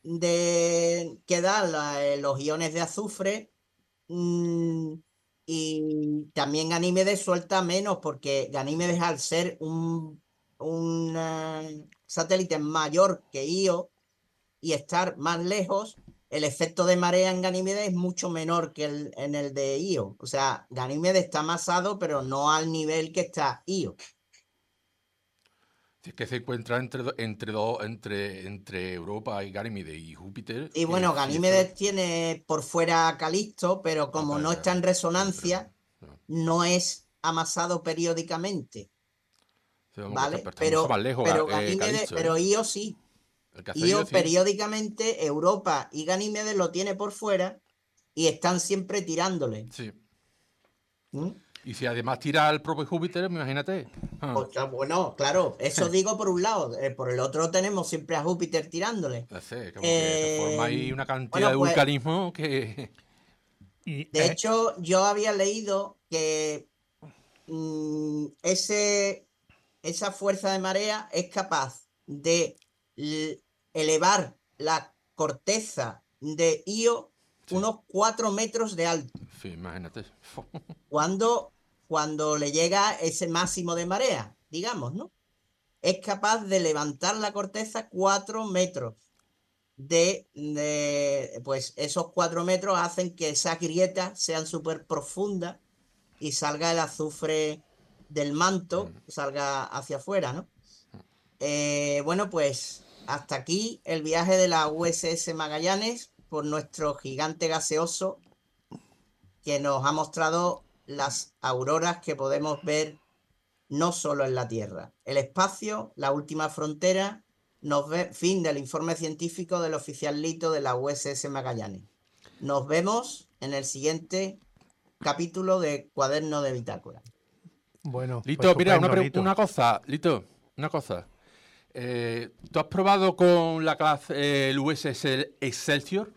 de que dan la, eh, los iones de azufre. Mmm, Y también Ganímedes suelta menos porque Ganímedes, al ser un, un uh, satélite mayor que Io y estar más lejos, el efecto de marea en Ganímedes es mucho menor que el, en el de Io. O sea, Ganímedes está amasado, pero no al nivel que está Io.
Es que se encuentra entre, do- entre, dos entre, entre Europa y Ganímedes y Júpiter.
Y
eh,
bueno,
sí,
Ganímedes
eso-
tiene por fuera Calisto, pero como
pero-
no está en resonancia,
no.
no es amasado periódicamente,
Sí, vamos,
¿vale?
está, pero está mucho
Pero,
más lejos,
pero
Ga- eh,
Ganímedes,
Calisto,
pero
¿eh?
Io sí.
El que hace
Io
Io, sí.
periódicamente, Europa y Ganímedes lo tiene por fuera y están siempre tirándole.
Sí.
¿Mm?
Y si además tira al propio Júpiter, imagínate. Ah,
Pues, ah, bueno, claro, eso digo por un lado. eh, por el otro tenemos siempre a Júpiter tirándole.
no sé, como que se forma ahí
Eh,
una cantidad
bueno,
de
pues,
vulcanismo que...
Y,
de
eh,
hecho, yo había leído que mm, ese, esa fuerza de marea es capaz de l- elevar la corteza de Io
Sí.
unos cuatro metros de alto.
Sí, imagínate.
Cuando, cuando le llega ese máximo de marea, digamos, ¿no? Es capaz de levantar la corteza cuatro metros. De, de, pues esos cuatro metros hacen que esas grietas sean súper profundas y salga el azufre del manto, salga hacia afuera, ¿no? Eh, bueno, pues hasta aquí el viaje de la U S S Magallanes por nuestro gigante gaseoso que nos ha mostrado las auroras que podemos ver no solo en la Tierra. El espacio, la última frontera, nos ve, fin del informe científico del oficial Lito de la U S S Magallanes. Nos vemos en el siguiente capítulo de Cuaderno de Bitácora.
bueno,
Lito,
pues
mira, una,
estupendo,
pre-
Lito.
una cosa, Lito, una cosa. Eh, ¿tú has probado con la clase eh, el U S S Excelsior?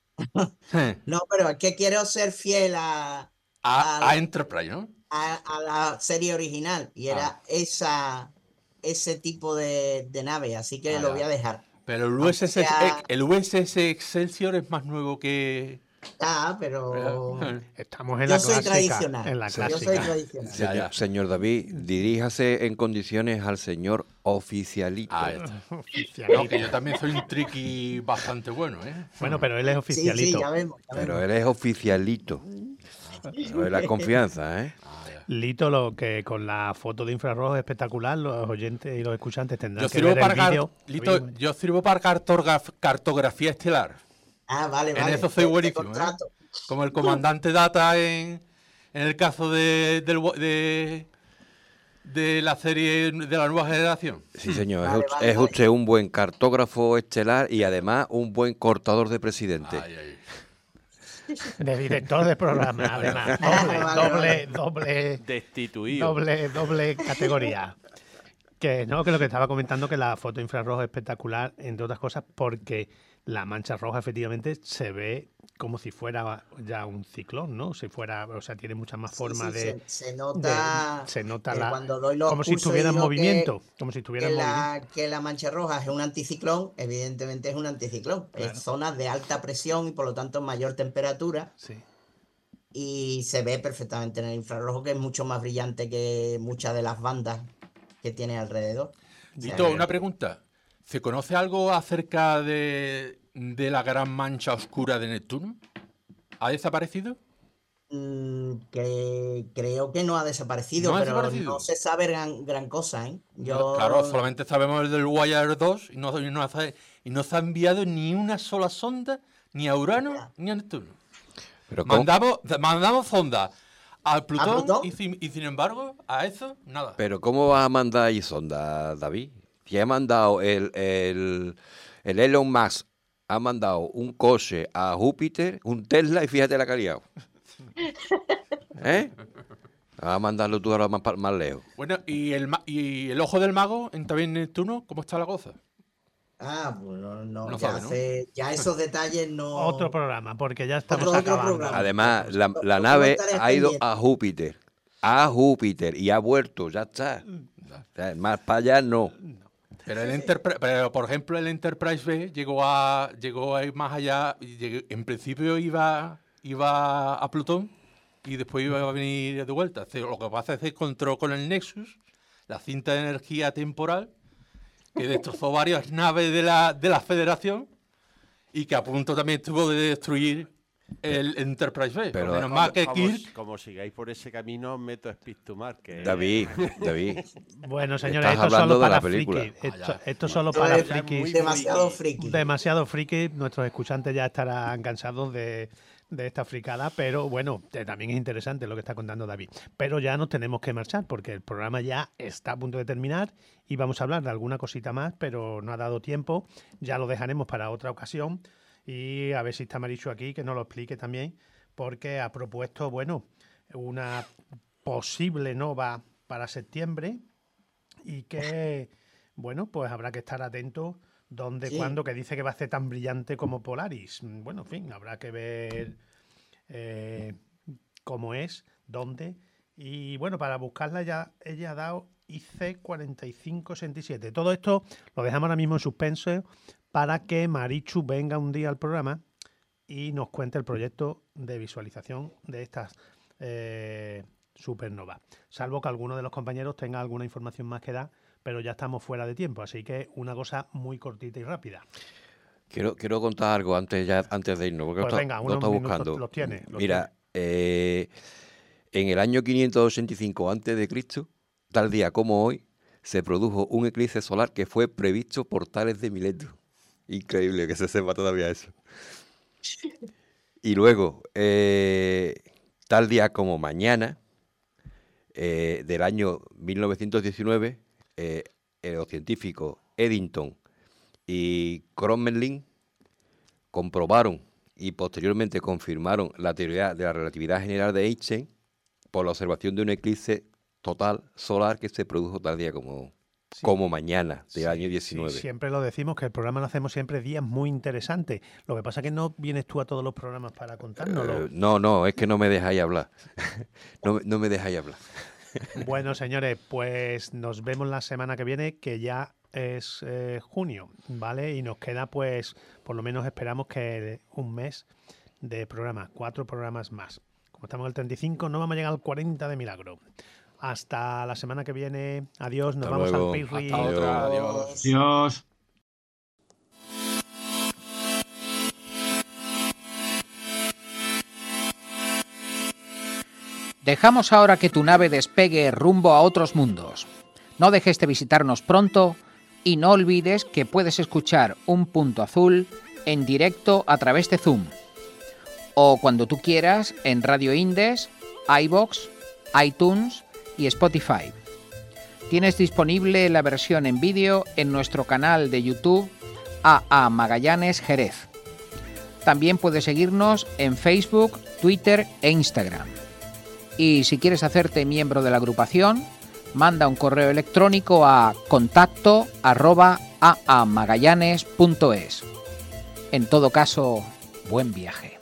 Eh,
No, pero es que quiero ser fiel a,
a,
a-
a Enterprise, ¿no?
a- a la serie original y era
Ah.
esa, ese tipo de, de nave, así que
Ah,
lo
ya.
voy a dejar.
Pero el
Aunque
U S S,
sea-
Ex- el U S S Excelsior es más nuevo que...
Ah, pero
Estamos en
yo
la
soy
clásica.
tradicional.
En la
Yo soy
clásica.
tradicional.
Ya,
Señor,
ya.
señor David, diríjase en condiciones al señor oficialito.
Ah, ya está.
Oficialito.
No, que yo también soy un triqui bastante bueno, ¿eh?
Bueno, pero él es
Sí,
oficialito.
sí, ya vemos. ya
Pero
vemos.
él es oficialito. No es la confianza, ¿eh?
Ah, ya.
Lito, lo que con la foto de infrarrojo es espectacular, los oyentes y los escuchantes tendrán
Yo
que
sirvo,
ver
para
el
car-
vídeo.
Lito, yo sirvo para cartograf- cartografía estelar.
Ah, vale,
En
vale.
eso soy
te- te
buenísimo, ¿eh?
contrato.
Como el comandante Data en, en el caso de, del wa- de, de la serie de la nueva generación.
Sí, señor.
Vale,
es,
vale,
es
vale.
usted un buen cartógrafo estelar y además un buen cortador de presidente.
Ay, ay.
De director de programa, además. Doble,
Vale,
doble,
vale.
doble,
Destituido.
doble, doble categoría. Que no, que lo que estaba comentando, que la foto infrarrojo es espectacular, entre otras cosas, porque la mancha roja efectivamente se ve como si fuera ya un ciclón, ¿no? Si fuera, o sea, tiene muchas más
Sí,
formas
sí,
de,
se, se nota,
de- se nota
que
la,
cuando doy los
como si
cursos
estuviera en
digo que-
movimiento, como si estuviera
que
en movimiento.
la, que la mancha roja es un anticiclón, evidentemente es un anticiclón.
Claro.
Es zonas de alta presión y por lo tanto mayor temperatura
Sí.
y se ve perfectamente en el infrarrojo que es mucho más brillante que muchas de las bandas que tiene alrededor. O sea
Lito,
que-
una pregunta. ¿Se conoce algo acerca de, de la gran mancha oscura de Neptuno? ¿Ha desaparecido?
Mm, que creo que no ha desaparecido,
¿No ha
pero
desaparecido?
no se sabe gran, gran cosa, ¿eh? Yo,
Claro, solamente sabemos el del Voyager dos y no, y no hace- y no se ha enviado ni una sola sonda ni a Urano ni a Neptuno.
Pero ¿cómo,
Mandamos, mandamos sonda al Plutón,
Plutón?
Y, sin, y sin embargo a eso nada.
pero ¿cómo vas a mandar ahí sonda, David? Si ha mandado el, el, el Elon Musk, ha mandado un coche a Júpiter, un Tesla, y fíjate la que ha liado. ¿Eh? Vas a mandarlo tú ahora más, pa- más lejos.
Bueno, ¿y el, ma- y el ojo del mago en también Neptuno? ¿Cómo está la cosa?
Ah, pues no, no,
No
ya,
sabe, ¿no?
hace- ya esos detalles no.
Otro programa, porque ya estamos
Otro- otro
acabando.
programa.
Además, la, la
Lo-
nave
lo comentaré
ha ido
pendiente.
a Júpiter. A Júpiter y ha vuelto, ya está. O sea, más para allá no.
Pero, el Enterpri- pero, por ejemplo, el Enterprise B llegó a llegó a ir más allá. y llegué- en principio iba, iba a Plutón y después iba a venir de vuelta. O sea, lo que pasa es que se encontró con el Nexus, la cinta de energía temporal, que destrozó varias naves de la, de la Federación y que a punto también estuvo de destruir el Enterprise B.
Pero-
Menos mal que
como,
Kirk...
como sigáis por ese camino, os meto a Speed to Mar, que
David, David.
Bueno, señores,
Estás
esto es
hablando
solo
de la
para
película.
frikis. Esto,
Ah, ya.
esto es solo
Esto
para
es
frikis.
muy
demasiado friki.
Demasiado friki. Nuestros escuchantes ya estarán cansados de, de esta fricada, pero bueno, eh, también es interesante lo que está contando David. Pero ya nos tenemos que marchar porque el programa ya está a punto de terminar y vamos a hablar de alguna cosita más, pero no ha dado tiempo. Ya lo dejaremos para otra ocasión y a ver si está Marichu aquí, que nos lo explique también, porque ha propuesto, bueno, una posible nova para septiembre y que, bueno, pues habrá que estar atento dónde,
Sí.
cuándo, que dice que va a ser tan brillante como Polaris. Bueno, en fin, habrá que ver eh, cómo es, dónde. Y bueno, para buscarla ya ella ha dado I C cuarenta y cinco sesenta y siete. Todo esto lo dejamos ahora mismo en suspenso para que Marichu venga un día al programa y nos cuente el proyecto de visualización de estas eh, supernovas. Salvo que alguno de los compañeros tenga alguna información más que dar, pero ya estamos fuera de tiempo, así que una cosa muy cortita y rápida.
Quiero, quiero contar algo antes ya antes de irnos, porque
Pues
lo,
venga,
está, lo
unos
está
minutos
buscando.
los tiene, los
Mira, eh, en el año quinientos ochenta y cinco antes de Cristo, tal día como hoy, se produjo un eclipse solar que fue previsto por Tales de Mileto. Increíble que se sepa todavía eso. Y luego, eh, tal día como mañana, eh, del año mil novecientos diecinueve, eh, eh, los científicos Eddington y Crommelin comprobaron y posteriormente confirmaron la teoría de la relatividad general de Einstein por la observación de un eclipse total solar que se produjo tal día como,
Sí.
como mañana del
Sí,
año
sí,
diecinueve.
siempre lo decimos, que el programa lo hacemos siempre días muy interesantes. Lo que pasa es que no vienes tú a todos los programas para contárnoslo.
Eh, no, no, es que no me dejáis hablar. no, me- no me dejáis hablar.
Bueno, señores, pues nos vemos la semana que viene, que ya es eh, junio, ¿vale? Y nos queda, pues, por lo menos esperamos que un mes de programa, cuatro programas más. Como estamos en el treinta y cinco, no vamos a llegar al cuarenta de milagro. Hasta la semana que viene. Adiós, nos
Hasta
vamos
luego.
al Pirri.
Hasta otra, adiós.
Adiós.
Dejamos ahora que tu nave despegue rumbo a otros mundos. No dejes de visitarnos pronto y no olvides que puedes escuchar Un Punto Azul en directo a través de Zoom o cuando tú quieras en Radio Indes, iVoox, iTunes y Spotify. Tienes disponible la versión en vídeo en nuestro canal de YouTube A A Magallanes Jerez. También puedes seguirnos en Facebook, Twitter e Instagram. Y si quieres hacerte miembro de la agrupación, manda un correo electrónico a contacto arroba aamagallanes punto es. En todo caso, buen viaje.